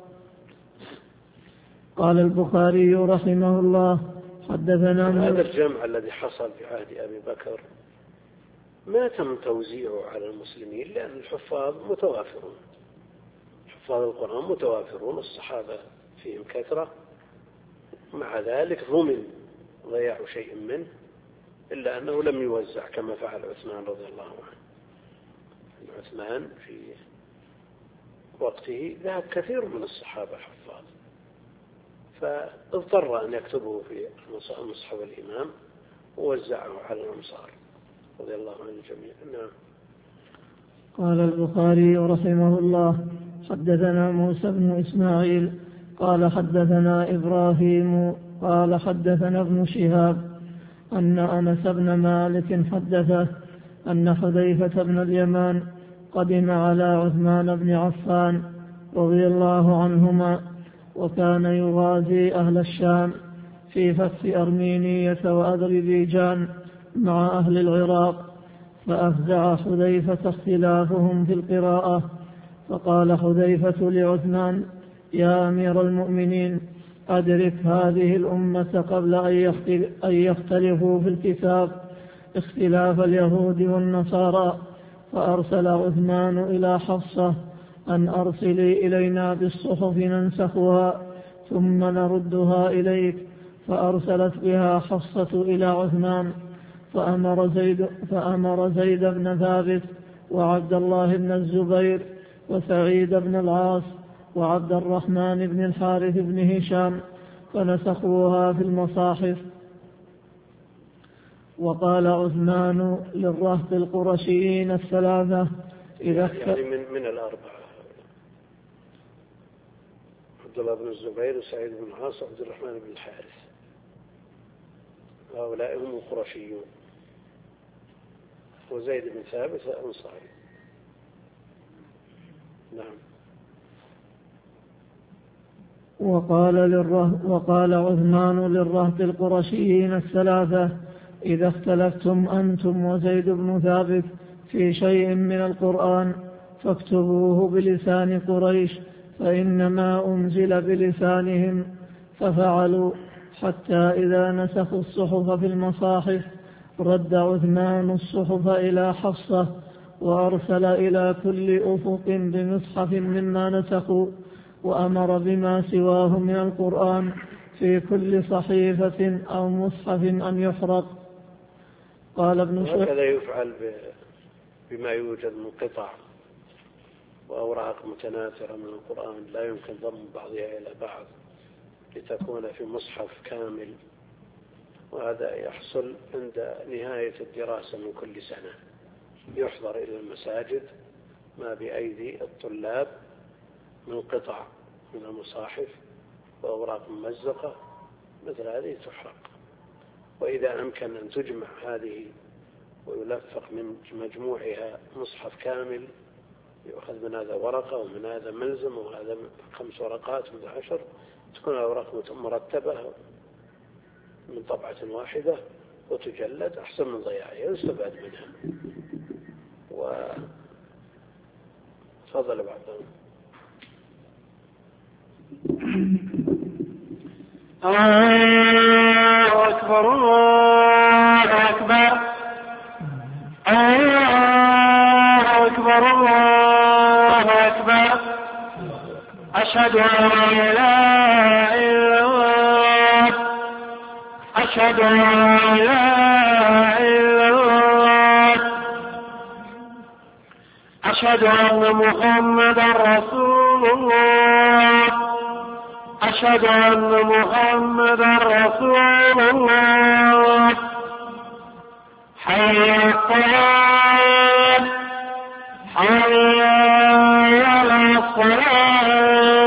قال البخاري رحمه الله: حدثنا. هذا الجمع الذي حصل في عهد أبي بكر ما تم توزيعه على المسلمين، لأن الحفاظ متوافرون، حفاظ القرآن متوافرون، الصحابة فيهم كثرة، مع ذلك ضمن ضياع شيء منه، إلا أنه لم يوزع كما فعل عثمان رضي الله عنه. عثمان في وقته ذهب كثير من الصحابة الحفاظ، فاضطر أن يكتبه في مصحف الإمام ووزعه على الأنصار رضي الله عنه الجميع. نعم. قال البخاري رحمه الله: حدثنا موسى بن إسماعيل قال حدثنا إبراهيم قال حدثنا ابن شهاب أن أنس بن مالك حدثه أن حذيفة بن اليمان قدم على عثمان بن عفان رضي الله عنهما، وكان يغازي أهل الشام في فتح أرمينية وأذربيجان مع أهل العراق، فأفزع حذيفة اختلافهم في القراءة، فقال حذيفة لعثمان: يا أمير المؤمنين، أدرك هذه الأمة قبل أن يختلفوا في الكتاب اختلاف اليهود والنصارى. فأرسل عثمان إلى حفصة أن أرسلي إلينا بالصحف ننسخها ثم نردها إليك، فأرسلت بها حفصة إلى عثمان، فأمر زيد, فأمر زيد بن ثابت وعبد الله بن الزبير وسعيد بن العاص وعبد الرحمن بن الحارث بن هشام فنسخوها في المصاحف. وقال عثمان للرهط القرشيين الثلاثة إذا يعني من, من الأربعة عبد الله بن الزبير وسعيد بن العاص وعبد الرحمن بن الحارث، هؤلاء هم القرشيون، وزيد بن ثابت الأنصاري. نعم. وقال, للره... وقال عثمان للرهط القرشيين الثلاثة إذا اختلفتم أنتم وزيد بن ثابت في شيء من القرآن فاكتبوه بلسان قريش فإنما أنزل بلسانهم. ففعلوا حتى إذا نسخوا الصحف في المصاحف رد عثمان الصحف إلى حفصة وأرسل إلى كل أفق بمصحف مما نسخوا، وأمر بما سواه من القرآن في كل صحيفة أو مصحف أن يحرق. قال ابن شهاب هكذا يفعل بما يوجد من قطع وأوراق متناثرة من القرآن لا يمكن ضم بعضها إلى بعض لتكون في مصحف كامل، وهذا يحصل عند نهاية الدراسة من كل سنة، يحضر إلى المساجد ما بأيدي الطلاب من قطع من المصاحف وأوراق ممزقة مثل هذه تحرق. وإذا أمكن أن تجمع هذه ويلفق من مجموعها مصحف كامل، يؤخذ من هذا ورقة ومن هذا ملزم وهذا خمس ورقات من عشر، تكون الأوراق مرتبة من طبعة واحدة وتجلد أحسن من ضياعها، يستفاد منها. وفضل بعضهم. الله أكبر الله أكبر الله أكبر الله أكبر أشهد أن لا إله إلا الله أشهد أن لا إله إلا الله أشهد أن محمدا رسول الله أشهد أن محمدا رسول الله حي على الصلاة حي على الصلاة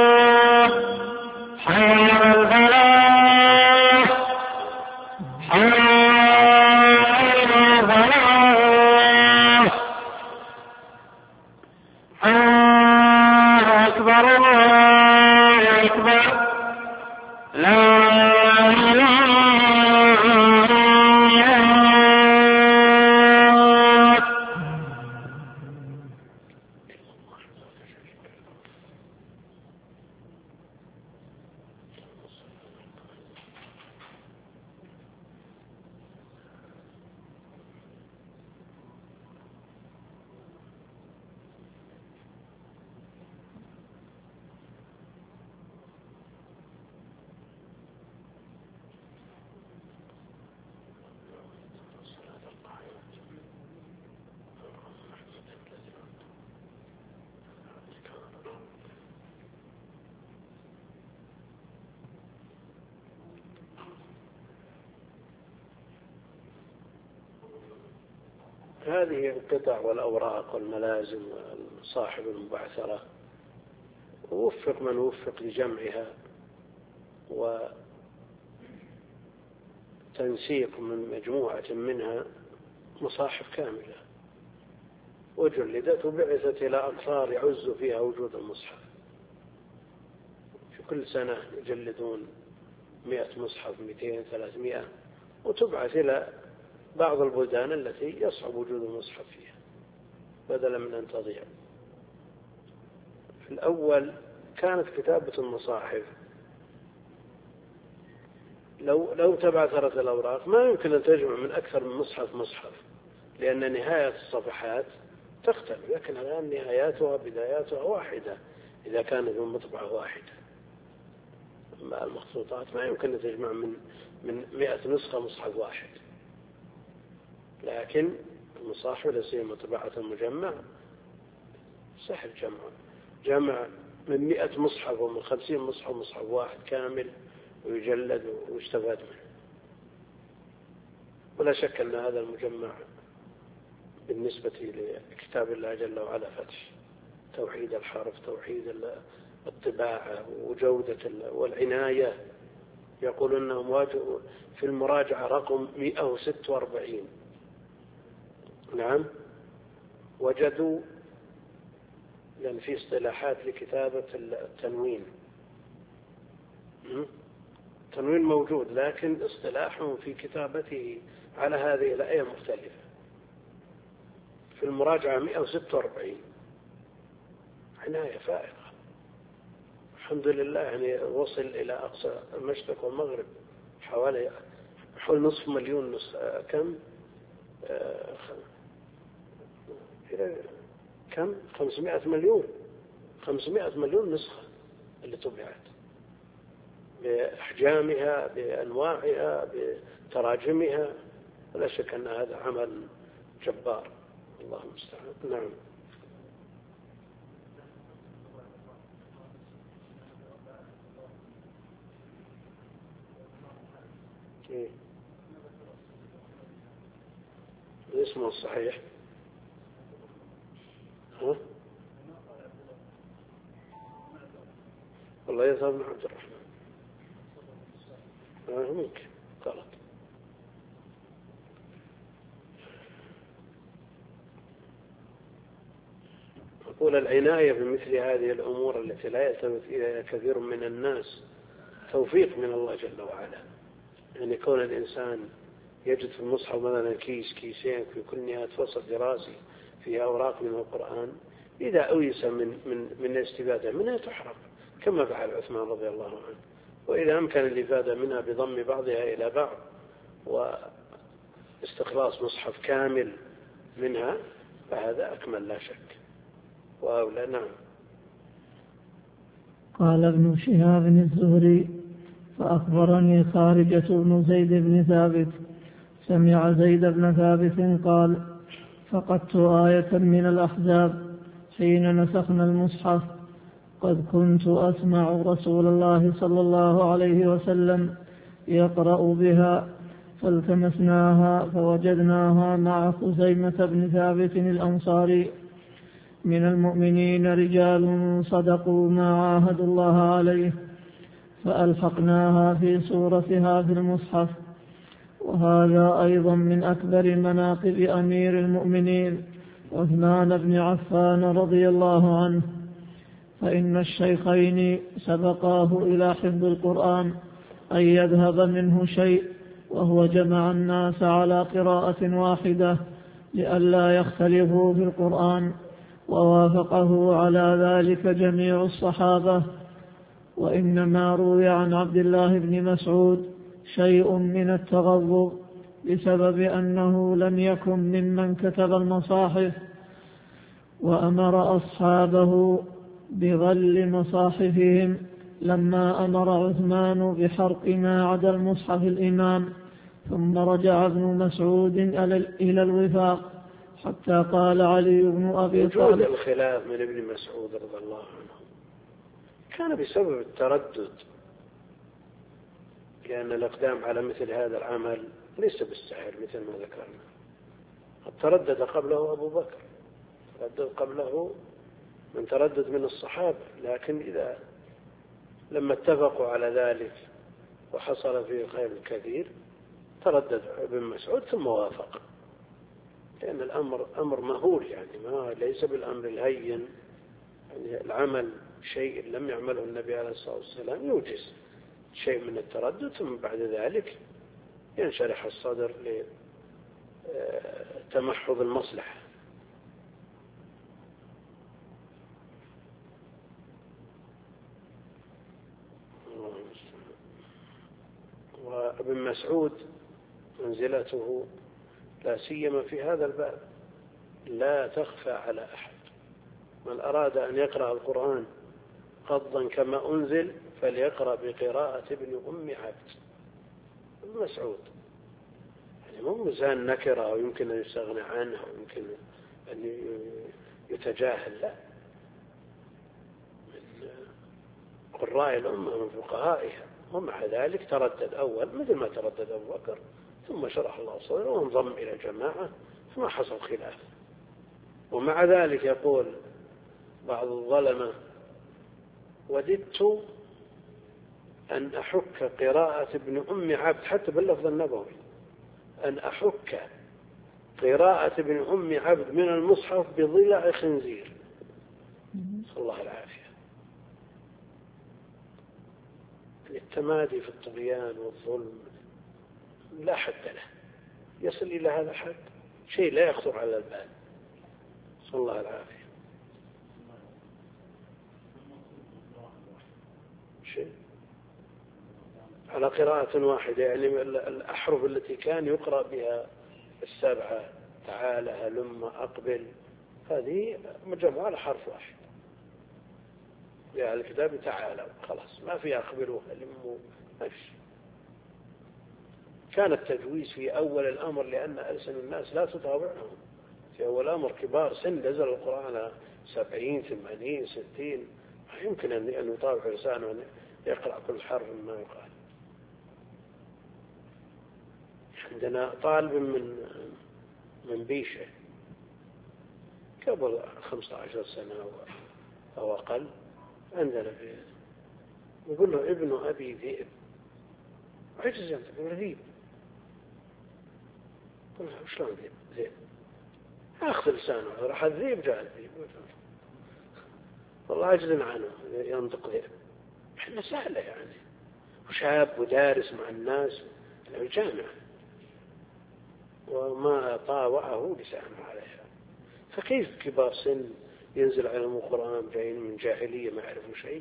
حي على الفلاح حي على الفلاح. الله أكبر الله أكبر لا هذه القطع والأوراق والملازم والصاحب المبعثرة ووفق من وفق لجمعها وتنسيق من مجموعة منها مصاحف كاملة، وجلدت وبعثت إلى أقطار يعز فيها وجود المصحف. في كل سنة يجلدون مئة مصحف، مئتين، ثلاثمائة، وتبعث إلى بعض البلدان التي يصعب وجود المصحف فيها بدلا من أن تضيع. في الأول كانت كتابة المصاحف لو لو تبعثرت الأوراق ما يمكن أن تجمع من أكثر من مصحف مصحف، لأن نهاية الصفحات تختلف، لكن الآن نهاياتها بداياتها واحدة إذا كانت من مطبعة واحدة. أما المخطوطات ما يمكن أن تجمع من من مئة نسخة مصحف واحد، لكن المصاحف لا سيما طباعة المجمع سهل جمع جمع من مئة مصحف ومن خمسين مصحف مصحف واحد كامل ويجلد ويستفاد منه. ولا شك أن هذا المجمع بالنسبة لكتاب الله جل وعلا فتح، توحيد الحرف، توحيد الطباعة وجودة والعناية. يقول أنهم واجهوا في المراجعة رقم مئة وستة وأربعين، نعم، وجدوا، لأن في اصطلاحات لكتابة التنوين، التنوين موجود، لكن اصطلاحهم في كتابته على هذه الآية مختلفة. في المراجعة مئة وستة وأربعين، عناية فائقة الحمد لله. يعني وصل إلى أقصى المشرق والمغرب، حوالي حول نصف مليون نسخة. كم آه كم خمسمائة مليون خمسمائة مليون نسخة اللي طبعت بأحجامها بأنواعها بتراجمها. ولا شك أن هذا عمل جبار، الله المستعان. نعم. إيه؟ اسمه الصحيح ها؟ والله يذهب بن عبد الرحمن آه ممكن غلط. أقول العناية بمثل هذه الأمور التي لا يلتفت إليها كثير من الناس توفيق من الله جل وعلا. يعني كون الإنسان يجد في المصحف مثلا كيس كيسين في كل نهاية فصل دراسي فيها أوراق من القرآن، إذا أويس من من من الاستفادة منها تحرق كما فعل عثمان رضي الله عنه. وإذا أمكن الإفادة منها بضم بعضها إلى بعض واستخلاص مصحف كامل منها فهذا أكمل لا شك وأولى. نعم. قال ابن شهاب الزهري: فأخبرني خارجة بن زيد بن ثابت سمع زيد بن ثابت قال: فقدت آية من الأحزاب حين نسخنا المصحف، قد كنت أسمع رسول الله صلى الله عليه وسلم يقرأ بها، فالتمسناها فوجدناها مع خزيمة بن ثابت الأنصاري: من المؤمنين رجال صدقوا ما عاهدوا الله عليه، فألحقناها في صورتها في المصحف. وهذا أيضا من أكبر مناقب أمير المؤمنين عثمان بن عفان رضي الله عنه، فإن الشيخين سبقاه إلى حفظ القرآن أن يذهب منه شيء، وهو جمع الناس على قراءة واحدة لئلا يختلفوا في القرآن، ووافقه على ذلك جميع الصحابة. وإنما روي عن عبد الله بن مسعود شيء من التغضب بسبب أنه لم يكن ممن كتب المصاحف، وأمر أصحابه بغل مصاحفهم لما أمر عثمان بحرق ما عدا المصحف الإمام. ثم رجع ابن مسعود إلى الوفاق حتى قال علي بن أبي طالب: الخلاف من ابن مسعود رضي الله عنه كان بسبب التردد، لأن الأقدام على مثل هذا العمل ليس بالسهل مثل ما ذكرنا. تردد قبله أبو بكر، تردد قبله من تردد من الصحابة، لكن إذا لما اتفقوا على ذلك وحصل فيه خير كثير تردد ابن مسعود ثم وافق، لأن الأمر أمر مهول، يعني ما ليس بالأمر الهين. يعني العمل شيء لم يعمله النبي عليه الصلاة والسلام يوجز شيء من التردد، ثم بعد ذلك ينشرح الصدر لتمحض المصلحة. وابن مسعود منزلته لا سيما في هذا الباب لا تخفى على أحد. من أراد أن يقرأ القرآن قضا كما أنزل فليقرأ بقراءة ابن أم عبد، ابن مسعود يعني مو مزان نكرة ويمكن أن يستغنى عنها ويمكن أن يتجاهل، لا، من قراء الأمة من فقهائها، ومع ذلك تردد أول مثل ما تردد أبو بكر، ثم شرح الله صدره وانضم إلى الجماعة ثم حصل خلاف. ومع ذلك يقول بعض الظلمة: وددت أن أحك قراءة ابن أم عبد، حتى باللفظ النبوي، أن أحك قراءة ابن أم عبد من المصحف بضلع خنزير، صلى الله العافية. التمادي في الطغيان والظلم لا حد له، يصل إلى هذا الحد شيء لا يخطر على البال، صلى الله العافية. شيء على قراءة واحدة، يعني الأحرف التي كان يقرأ بها السبعة، تعالى، هلم، أقبل، هذه مجموعة على حرف واحد. يعني الكتاب تعالى خلاص، ما في أقبله، هلموا، ما فيش. كان التجويز في أول الأمر لأن ألسن الناس لا تطاوعهم في أول الأمر، كبار سن نزل القرآن سبعين ثمانين ستين، ما يمكن أن يطاوع لسانه أن يقرأ كل حرف ما يقال. عندنا طالب من من بيشة قبل خمسة عشر سنة أو أقل عندنا في، يقول له: ابن أبي ذئب. عجز أنت، يقول ذئب. قل له: شلون ذئب؟ ذئب أخذ لسانه، راح الذئب جاء الذئب، والله عجز عنه ينطق ذئب. إحنا سهلة يعني، وشاب ودارس مع الناس في الجامعة وما طاوعه لسانه عليها، فكيف كبار سن ينزل عليهم القرآن جايين من جاهلية ما يعرفوا شيء؟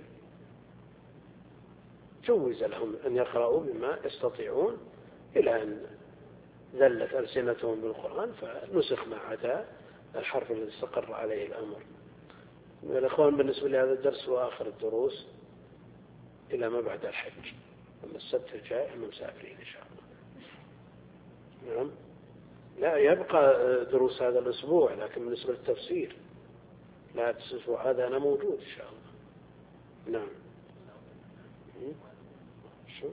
جوز لهم أن يقرأوا بما يستطيعون إلى أن ذلت ألسنتهم بالقرآن فنسخ ما عدا الحرف الذي استقر عليه الأمر. الأخوان بالنسبة لهذا الدرس وآخر الدروس إلى ما بعد الحج، أما السبت الجاي احنا مسافرين إن شاء الله. نعم، لا يبقى دروس هذا الأسبوع، لكن بالنسبة للتفسير لا الأسبوع هذا أنا موجود إن شاء الله. نعم. شو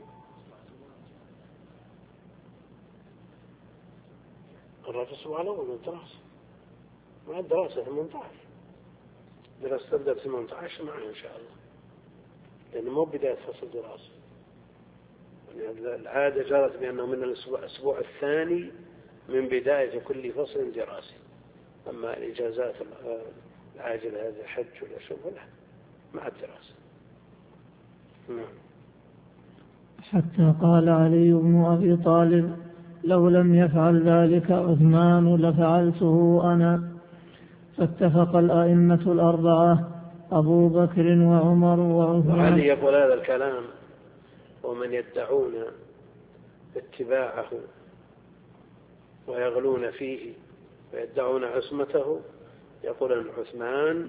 الرجل الأسبوع الأول من دراسة، مع الدراسة ثمانية عشر، دراسة تبدأ ثمانية عشر معنا إن شاء الله، لأنه مو بداية فصل دراسة. يعني العادة جرت بأنه من الأسبوع الثاني من بداية كل فصل دراسي، أما الإجازات العاجلة هذه الحج ولا شغل مع الدراسة. نعم. حتى قال علي بن أبي طالب: لو لم يفعل ذلك عثمان لفعلته أنا. فاتفق الأئمة الأربعة أبو بكر وعمر وعثمان. وعلي يقول هذا الكلام ومن يدعون اتباعه ويغلون فيه ويدعون عصمته يقول أن عثمان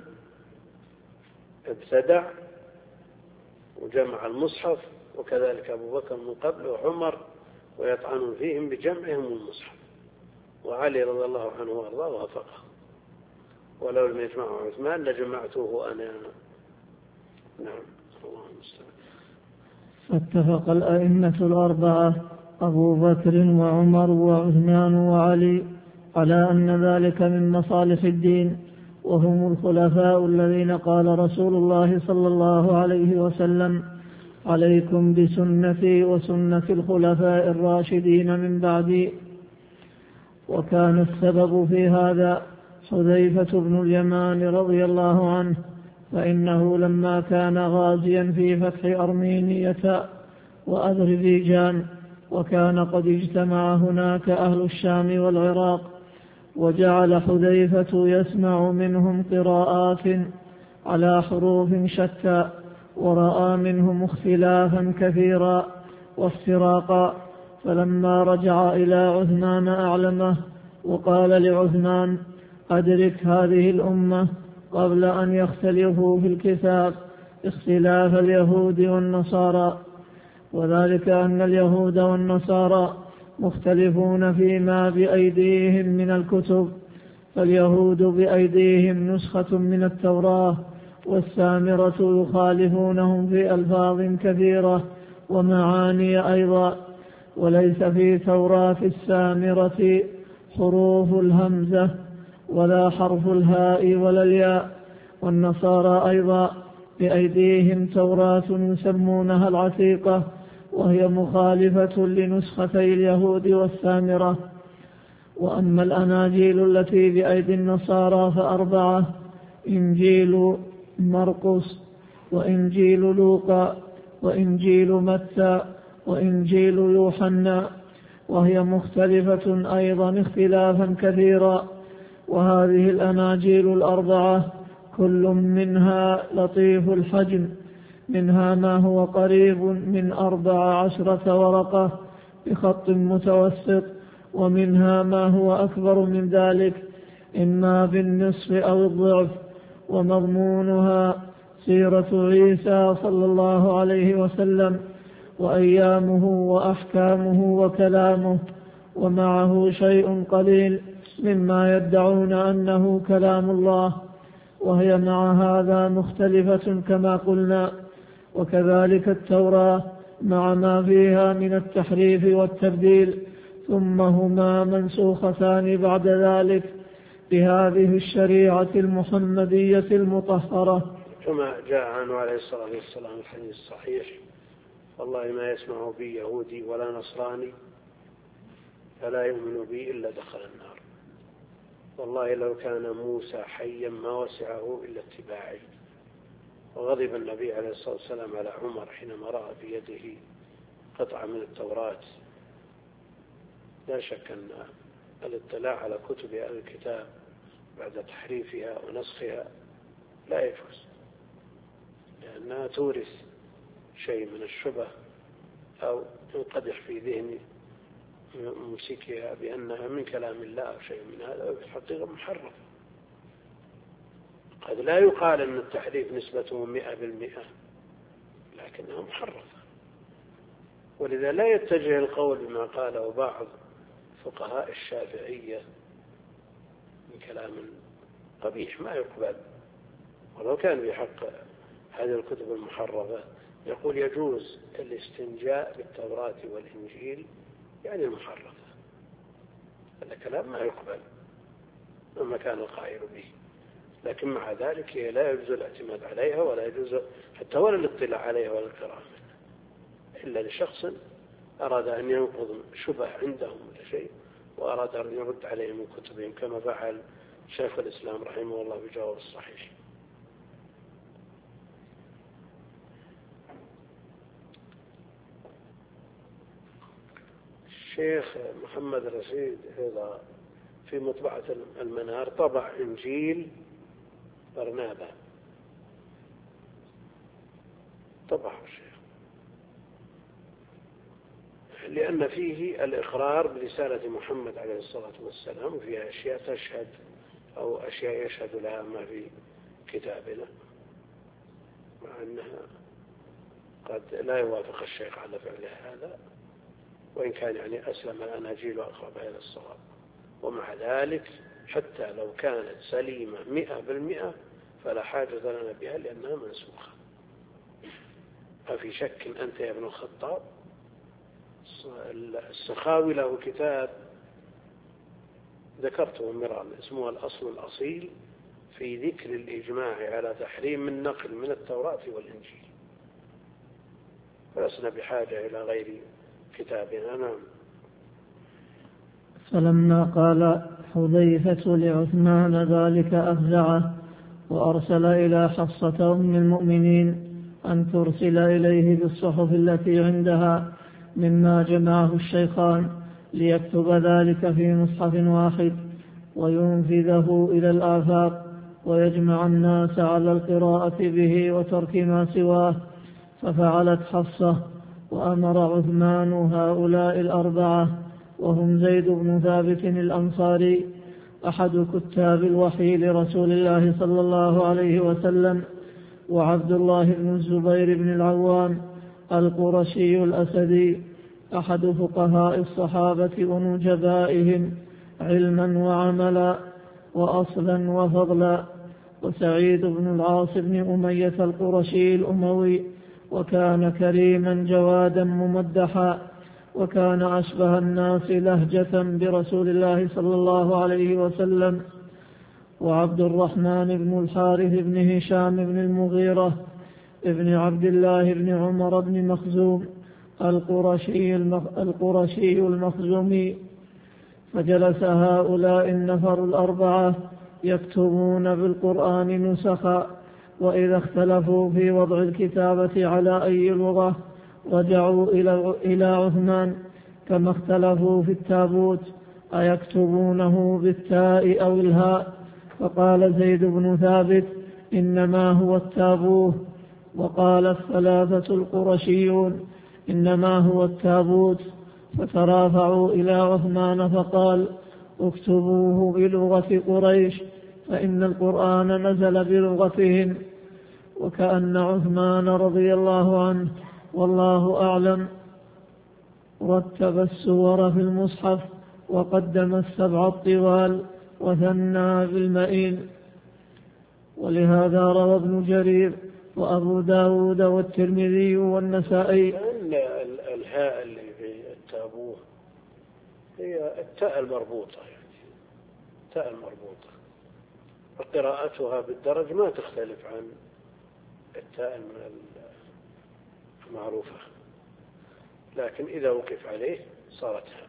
ابتدع وجمع المصحف، وكذلك أبو بكر من قبل وعمر، ويطعنون فيهم بجمعهم المصحف، وعلي رضي الله عنه وارضاه وافقه، ولو لم يجمعه عثمان لجمعته أنا. نعم. الله المستعان. فاتفق الأئمة الأربعة أبو بكر وعمر وعثمان وعلي على أن ذلك من مصالح الدين، وهم الخلفاء الذين قال رسول الله صلى الله عليه وسلم: عليكم بسنتي وسنة الخلفاء الراشدين من بعدي. وكان السبب في هذا حذيفة بن اليمان رضي الله عنه، فإنه لما كان غازيا في فتح أرمينية وأذربيجان، وكان قد اجتمع هناك أهل الشام والعراق، وجعل حذيفة يسمع منهم قراءات على حروف شتى، ورأى منهم اختلافا كثيرا وافتراقا، فلما رجع إلى عثمان أعلمه وقال لعثمان: أدرك هذه الأمة قبل أن يختلفوا في الكتاب اختلاف اليهود والنصارى. وذلك أن اليهود والنصارى مختلفون فيما بأيديهم من الكتب، فاليهود بأيديهم نسخة من التوراة، والسامرة يخالفونهم في ألفاظ كثيرة ومعاني أيضا، وليس في توراة السامرة حروف الهمزة ولا حرف الهاء ولا الياء. والنصارى أيضا بأيديهم توراة يسمونها العتيقة، وهي مخالفة لنسختي اليهود والسامرة. وأما الأناجيل التي بأيدي النصارى فأربعة: إنجيل مرقس، وإنجيل لوقا، وإنجيل متى، وإنجيل يوحنا، وهي مختلفة أيضا اختلافا كثيرا. وهذه الأناجيل الأربعة كل منها لطيف الحجم، منها ما هو قريب من أربع عشرة ورقة بخط متوسط، ومنها ما هو أكبر من ذلك إما بالنصف أو الضعف. ومضمونها سيرة عيسى صلى الله عليه وسلم وأيامه وأحكامه وكلامه، ومعه شيء قليل مما يدعون أنه كلام الله، وهي مع هذا مختلفة كما قلنا. وكذلك التوراة مع ما فيها من التحريف والتبديل، ثم هما منسوختان بعد ذلك بهذه الشريعة المحمدية المطهرة، كما جاء عنه عليه الصلاة والسلام الحديث الصحيح: والله ما يسمع بي يهودي ولا نصراني فلا يؤمن بي إلا دخل النار، والله لو كان موسى حيا ما وسعه إلا اتباعي. وغضب النبي عليه الصلاة والسلام على عمر حينما رأى في يده قطعة من التوراة. لا شك أن الاطلاع على كتب أهل الكتاب بعد تحريفها ونسخها لا يجوز، لأنها تورث شيء من الشبه أو ينقدح في ذهن ممسكها بأنها من كلام الله أو شيء من هذا، وفي الحقيقة محرف. قد لا يقال أن التحريف نسبته مئة بالمئة، لكنها محرفة. ولذا لا يتجه القول بما قاله بعض فقهاء الشافعية من كلام قبيح ما يقبل، ولو كان بحق هذه الكتب المحرفة. يقول يجوز الاستنجاء بالتوراة والإنجيل يعني المحرفة، هذا كلام ما يقبل مما كان القائل به. لكن مع ذلك لا يجوز الاعتماد عليها، ولا يجوز حتى ولا الاطلاع عليها ولا القراءة منها، إلا لشخص أراد أن ينقض شبه عندهم ولا شيء، وأراد أن يرد عليهم من كتبهم، كما فعل شيخ الإسلام رحمه الله بجواب الصحيح. الشيخ محمد رشيد هذا في مطبعة المنار طبع إنجيل برنابا، طبعه الشيخ، لأن فيه الإقرار برسالة محمد عليه الصلاة والسلام، وفيها أشياء تشهد أو أشياء يشهد لها ما في كتابنا، مع أنها قد لا يوافق الشيخ على فعل هذا، وإن كان يعني أسلم الأناجيل وأقرب إلى الصواب. ومع ذلك حتى لو كانت سليمة مئة بالمئة فلا حاجة لنا بها لأنها منسوخة. ففي شك أنت يا ابن الخطاب؟ السخاوي له كتاب ذكرته مرارا اسمه الأصل الأصيل في ذكر الإجماع على تحريم النقل من التوراة والإنجيل، فلسنا بحاجة إلى غير كتابنا. نعم. فلما قال حذيفة لعثمان ذلك أفزعه، وأرسل إلى حفصة أم المؤمنين أن ترسل إليه بالصحف التي عندها مما جمعه الشيخان ليكتب ذلك في مصحف واحد وينفذه إلى الآفاق ويجمع الناس على القراءة به وترك ما سواه. ففعلت حفصة، وأمر عثمان هؤلاء الأربعة، وهم زيد بن ثابت الأنصاري أحد كتاب الوحي لرسول الله صلى الله عليه وسلم، وعبد الله بن الزبير بن العوام القرشي الأسدي، أحد فقهاء الصحابة ونجبائهم علما وعملا وأصلا وفضلا. وسعيد بن العاص بن أمية القرشي الأموي، وكان كريما جوادا ممدحا، وكان أشبه الناس لهجة برسول الله صلى الله عليه وسلم. وعبد الرحمن بن الحارث بن هشام بن المغيرة ابن عبد الله بن عمر بن مخزوم القرشي, القرشي المخزومي. فجلس هؤلاء النفر الأربعة يكتبون بالقرآن نسخا، وإذا اختلفوا في وضع الكتابة على أي لغة رجعوا إلى عثمان، كما اختلفوا في التابوت أيكتبونه بالتاء أو الهاء، فقال زيد بن ثابت إنما هو التابوت، وقال الثلاثة القرشيون إنما هو التابوت، فترافعوا إلى عثمان فقال اكتبوه بلغة قريش فإن القرآن نزل بلغتهم. وكأن عثمان رضي الله عنه والله أعلم رتب السور في المصحف وقدم السبع الطوال وثنى بالمئين. ولهذا روى ابن جرير وأبو داود والترمذي والنسائي أن الهاء اللي في التابوه هي التاء المربوطة، يعني التاء المربوطة، وقراءتها بالدرج ما تختلف عن التاء المعروفة، لكن إذا وقف عليه صارت هاء.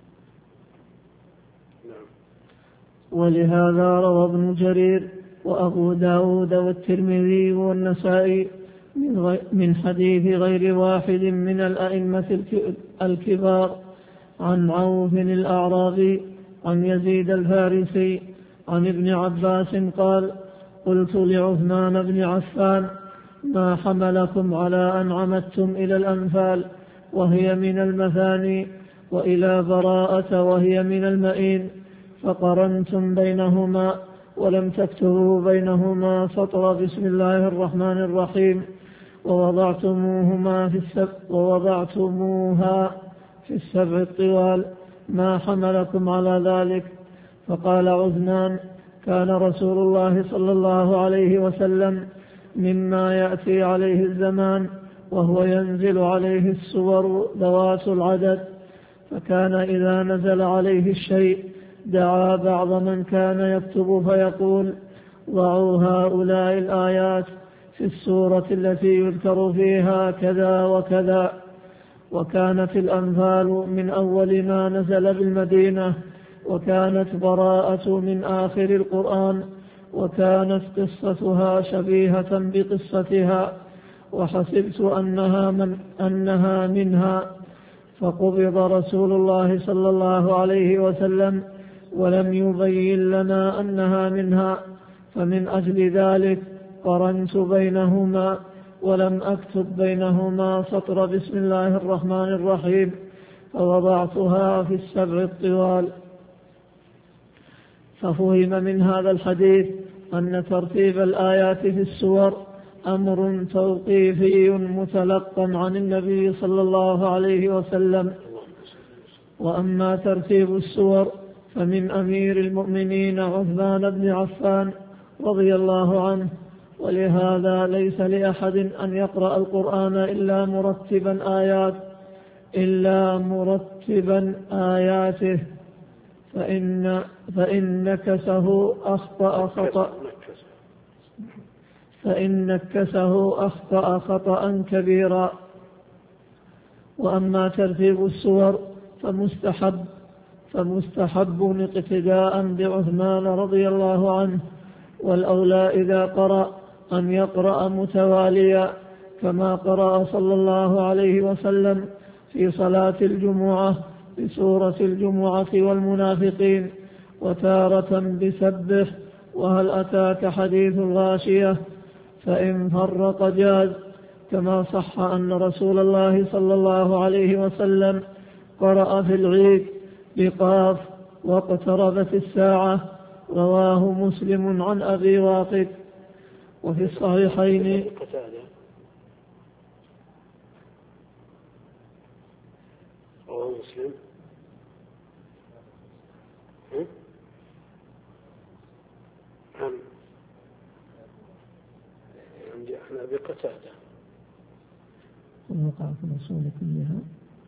نعم. ولهذا روى ابن جرير وأبو داود والترمذي والنسائي من حديث غير واحد من الأئمة الكبار عن عوف الأعرابي عن يزيد الفارسي عن ابن عباس قال قلت لعثمان بن عفان ما حملكم على أن عمدتم إلى الأنفال وهي من المثاني وإلى براءة وهي من المئين، فقرنتم بينهما ولم تكتبوا بينهما سطر بسم الله الرحمن الرحيم ووضعتموهما في السبع ووضعتموها في السبع الطوال، ما حملكم على ذلك؟ فقال عثمان كان رسول الله صلى الله عليه وسلم مما يأتي عليه الزمان وهو ينزل عليه السور ذوات العدد، فكان إذا نزل عليه الشيء دعا بعض من كان يكتب فيقول ضعوا هؤلاء الآيات في السورة التي يذكر فيها كذا وكذا. وكانت الأنفال من أول ما نزل بالمدينة، وكانت براءة من آخر القرآن، وكانت قصتها شبيهة بقصتها، وحسبت أنها, من أنها منها، فقبض رسول الله صلى الله عليه وسلم ولم يبين لنا أنها منها، فمن أجل ذلك قرنت بينهما ولم أكتب بينهما سطر بسم الله الرحمن الرحيم، فوضعتها في السبع الطوال. ففهم من هذا الحديث أن ترتيب الآيات في السور أمر توقيفي متلقى عن النبي صلى الله عليه وسلم. وأما ترتيب السور فمن أمير المؤمنين عثمان بن عفان رضي الله عنه، ولهذا ليس لأحد أن يقرأ القرآن إلا مرتبا آيات إلا مرتبا آياته، فإن فإن نكسه أخطأ خطأ فإن نكسه أخطأ خطأ كبيرا. وأما ترتيب السور فمستحب فمستحب اقتداء بعثمان رضي الله عنه، والأولى إذا قرأ أن يقرأ متواليا كما قرأ صلى الله عليه وسلم في صلاة الجمعة بسورة الجمعة والمنافقين، وتارة بسبح وهل أتاك حديث الغاشية، فإن فرق جاز، كما صح أن رسول الله صلى الله عليه وسلم قرأ في العيد بقاف واقتربت الساعة، رواه مسلم عن أبي واقد. وفي الصحيحين رواه مسلم؟ عن عندي احنا أبي قتادة. وقع في الأصول كلها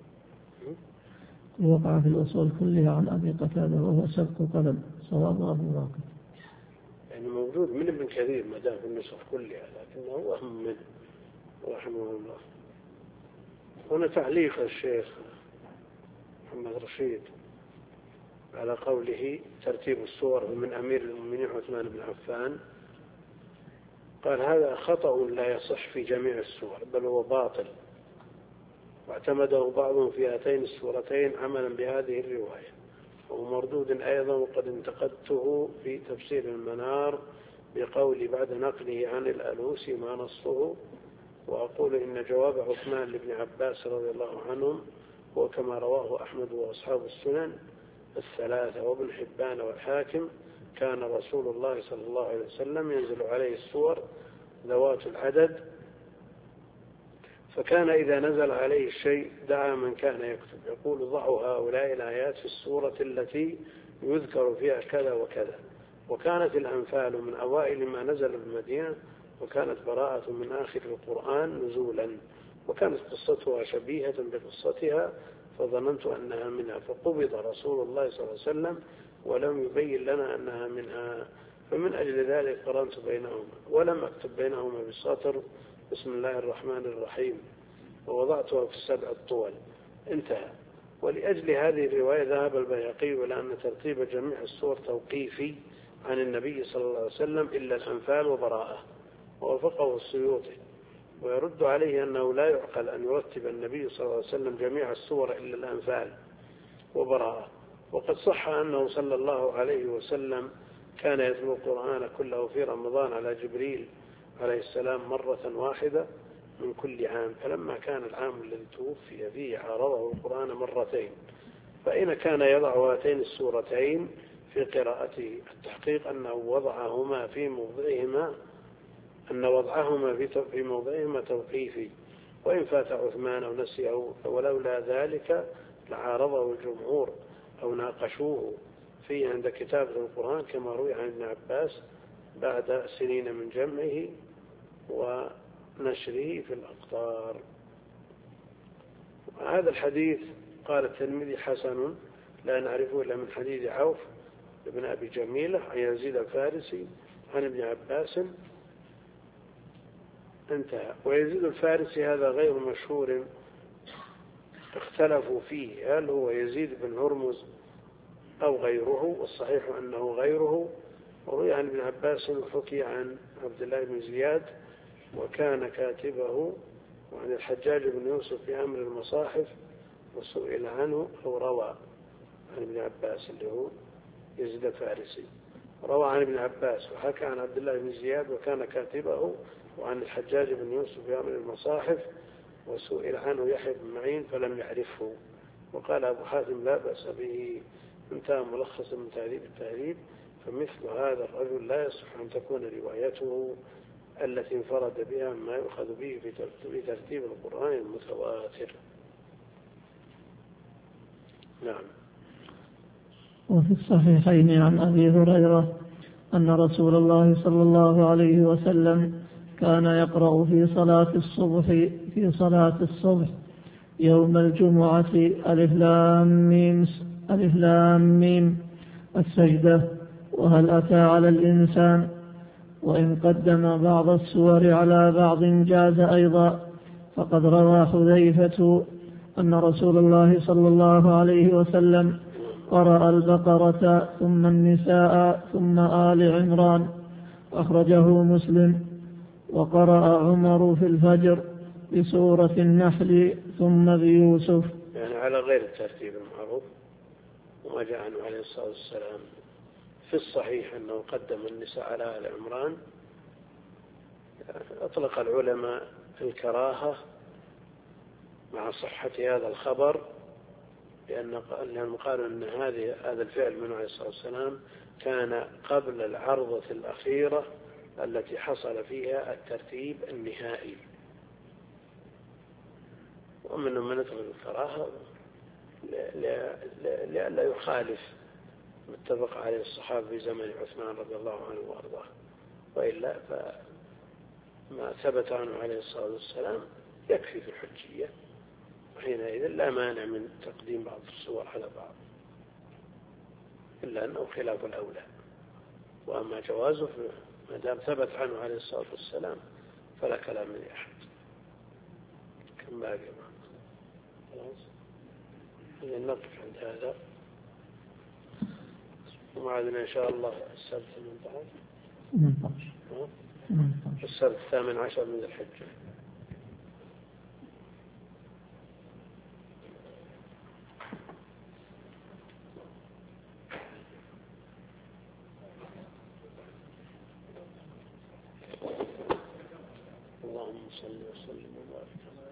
وقع في الأصول كلها عن أبي قتادة وهو سبق قلم صواب أبو راقد. يعني موجود من ابن كثير ما دام في النسخ كلها، لكنه هو أهم منه رحمه الله. هنا تعليق الشيخ محمد رشيد على قوله ترتيب السور من أمير المؤمنين عثمان بن عفان، قال هذا خطأ لا يصح في جميع السور بل هو باطل، واعتمده بعضهم في هاتين السورتين عملا بهذه الرواية، وهو مردود أيضا، وقد انتقدته في تفسير المنار بقولي بعد نقله عن الألوسي ما نصه، وأقول إن جواب عثمان لابن عباس رضي الله عنهم هو كما رواه أحمد وأصحاب السنن الثلاثة وابن حبان والحاكم، كان رسول الله صلى الله عليه وسلم ينزل عليه السور ذوات العدد، فكان إذا نزل عليه الشيء دعا من كان يكتب يقول ضعوا هؤلاء الآيات في السورة التي يذكر فيها كذا وكذا. وكانت الأنفال من أوائل ما نزل بالمدينة، وكانت براءة من آخر القرآن نزولا، وكانت قصتها شبيهة بقصتها فظننت أنها منها، فقبض رسول الله صلى الله عليه وسلم ولم يبين لنا أنها منها، فمن أجل ذلك قرنت بينهما ولم أكتب بينهما بسطر بسم الله الرحمن الرحيم، ووضعتها في السبع الطول. انتهى. ولأجل هذه الرواية ذهب البيهقي إلى أن ترتيب جميع السور توقيفي عن النبي صلى الله عليه وسلم إلا الأنفال وبراءة، ووافقه السيوطي، ويرد عليه أنه لا يعقل أن يرتب النبي صلى الله عليه وسلم جميع السور إلا الأنفال وبراءة، وقد صح أنه صلى الله عليه وسلم كان يتلو القرآن كله في رمضان على جبريل عليه السلام مرة واحدة من كل عام، فلما كان العام الذي توفي فيه عارضه القرآن مرتين، فإن كان يضع هاتين السورتين في قراءته؟ التحقيق أنه وضعهما في موضعهما أن وضعهما في موضعهما توقيفي، وإن فات عثمان أو نسيه ولولا ذلك لعارضه الجمهور أو ناقشوه فيه عند كتابة القرآن كما روي عن ابن عباس بعد سنين من جمعه ونشره في الأقطار. هذا الحديث قال الترمذي حسن لا نعرفه إلا من حديث عوف بن أبي جميلة عن يزيد الفارسي عن ابن عباس، انتهى. ويزيد الفارسي هذا غير مشهور اختلفوا فيه هل هو يزيد بن هرمز أو غيره، والصحيح أنه غيره، وروي عن ابن عباس وحكي عن عبد الله بن زياد وكان كاتبه، وعن الحجاج بن يوسف في أمر المصاحف وسئل عنه أو روى عن ابن عباس اللي هو يزيد الفارسي، روى عن ابن عباس وحكى عن عبد الله بن زياد وكان كاتبه، وعن الحجاج بن يوسف في أمر المصاحف وسئل عنه يحيى بن معين فلم يعرفه، وقال أبو حاتم لا بأس به، انتهى ملخصا من تهذيب التهذيب. فمثل هذا الرجل لا يصح أن تكون روايته التي انفرد بها ما يؤخذ به في ترتيب القرآن المتواتر. نعم. وفي الصحيحين عن أبي هريرة أن رسول الله صلى الله عليه وسلم كان يقرأ في صلاة الصبح في صلاة الصبح يوم الجمعة ألف لام ميم ألف لام ميم السجدة وهل أتى على الإنسان، وإن قدم بعض السور على بعض جاز أيضا، فقد روى حذيفة أن رسول الله صلى الله عليه وسلم قرأ البقرة ثم النساء ثم آل عمران، أخرجه مسلم. وقرأ عمر في الفجر بسورة النحل ثم بيوسف، يعني على غير الترتيب المعروف، وما جاء عنه عليه الصلاة والسلام في الصحيح أنه قدم النساء على آل عمران. أطلق العلماء الكراهة مع صحة هذا الخبر، لأنهم قالوا أن هذه هذا الفعل من عليه الصلاة والسلام كان قبل العرضة الأخيرة التي حصل فيها الترتيب النهائي، ومنهم من يطلق الكراهة لئلا يخالف متفق عليه الصحابة في زمن عثمان رضي الله عنه وأرضاه، وإلا فما ثبت عنه عليه الصلاة والسلام يكفي في الحجية، وحينئذ لا مانع من تقديم بعض الصور على بعض، إلا أنه خلاف الأولى. وأما جوازه ما دام ثبت عنه عليه الصلاة والسلام فلا كلام لأحد. كم باقي معنا؟ خلاص نقف عند هذا، ومعنا إن شاء الله السبت ثمانية عشر السبت الثامن عشر من الحجة. اللهم صل وسلم وبارك.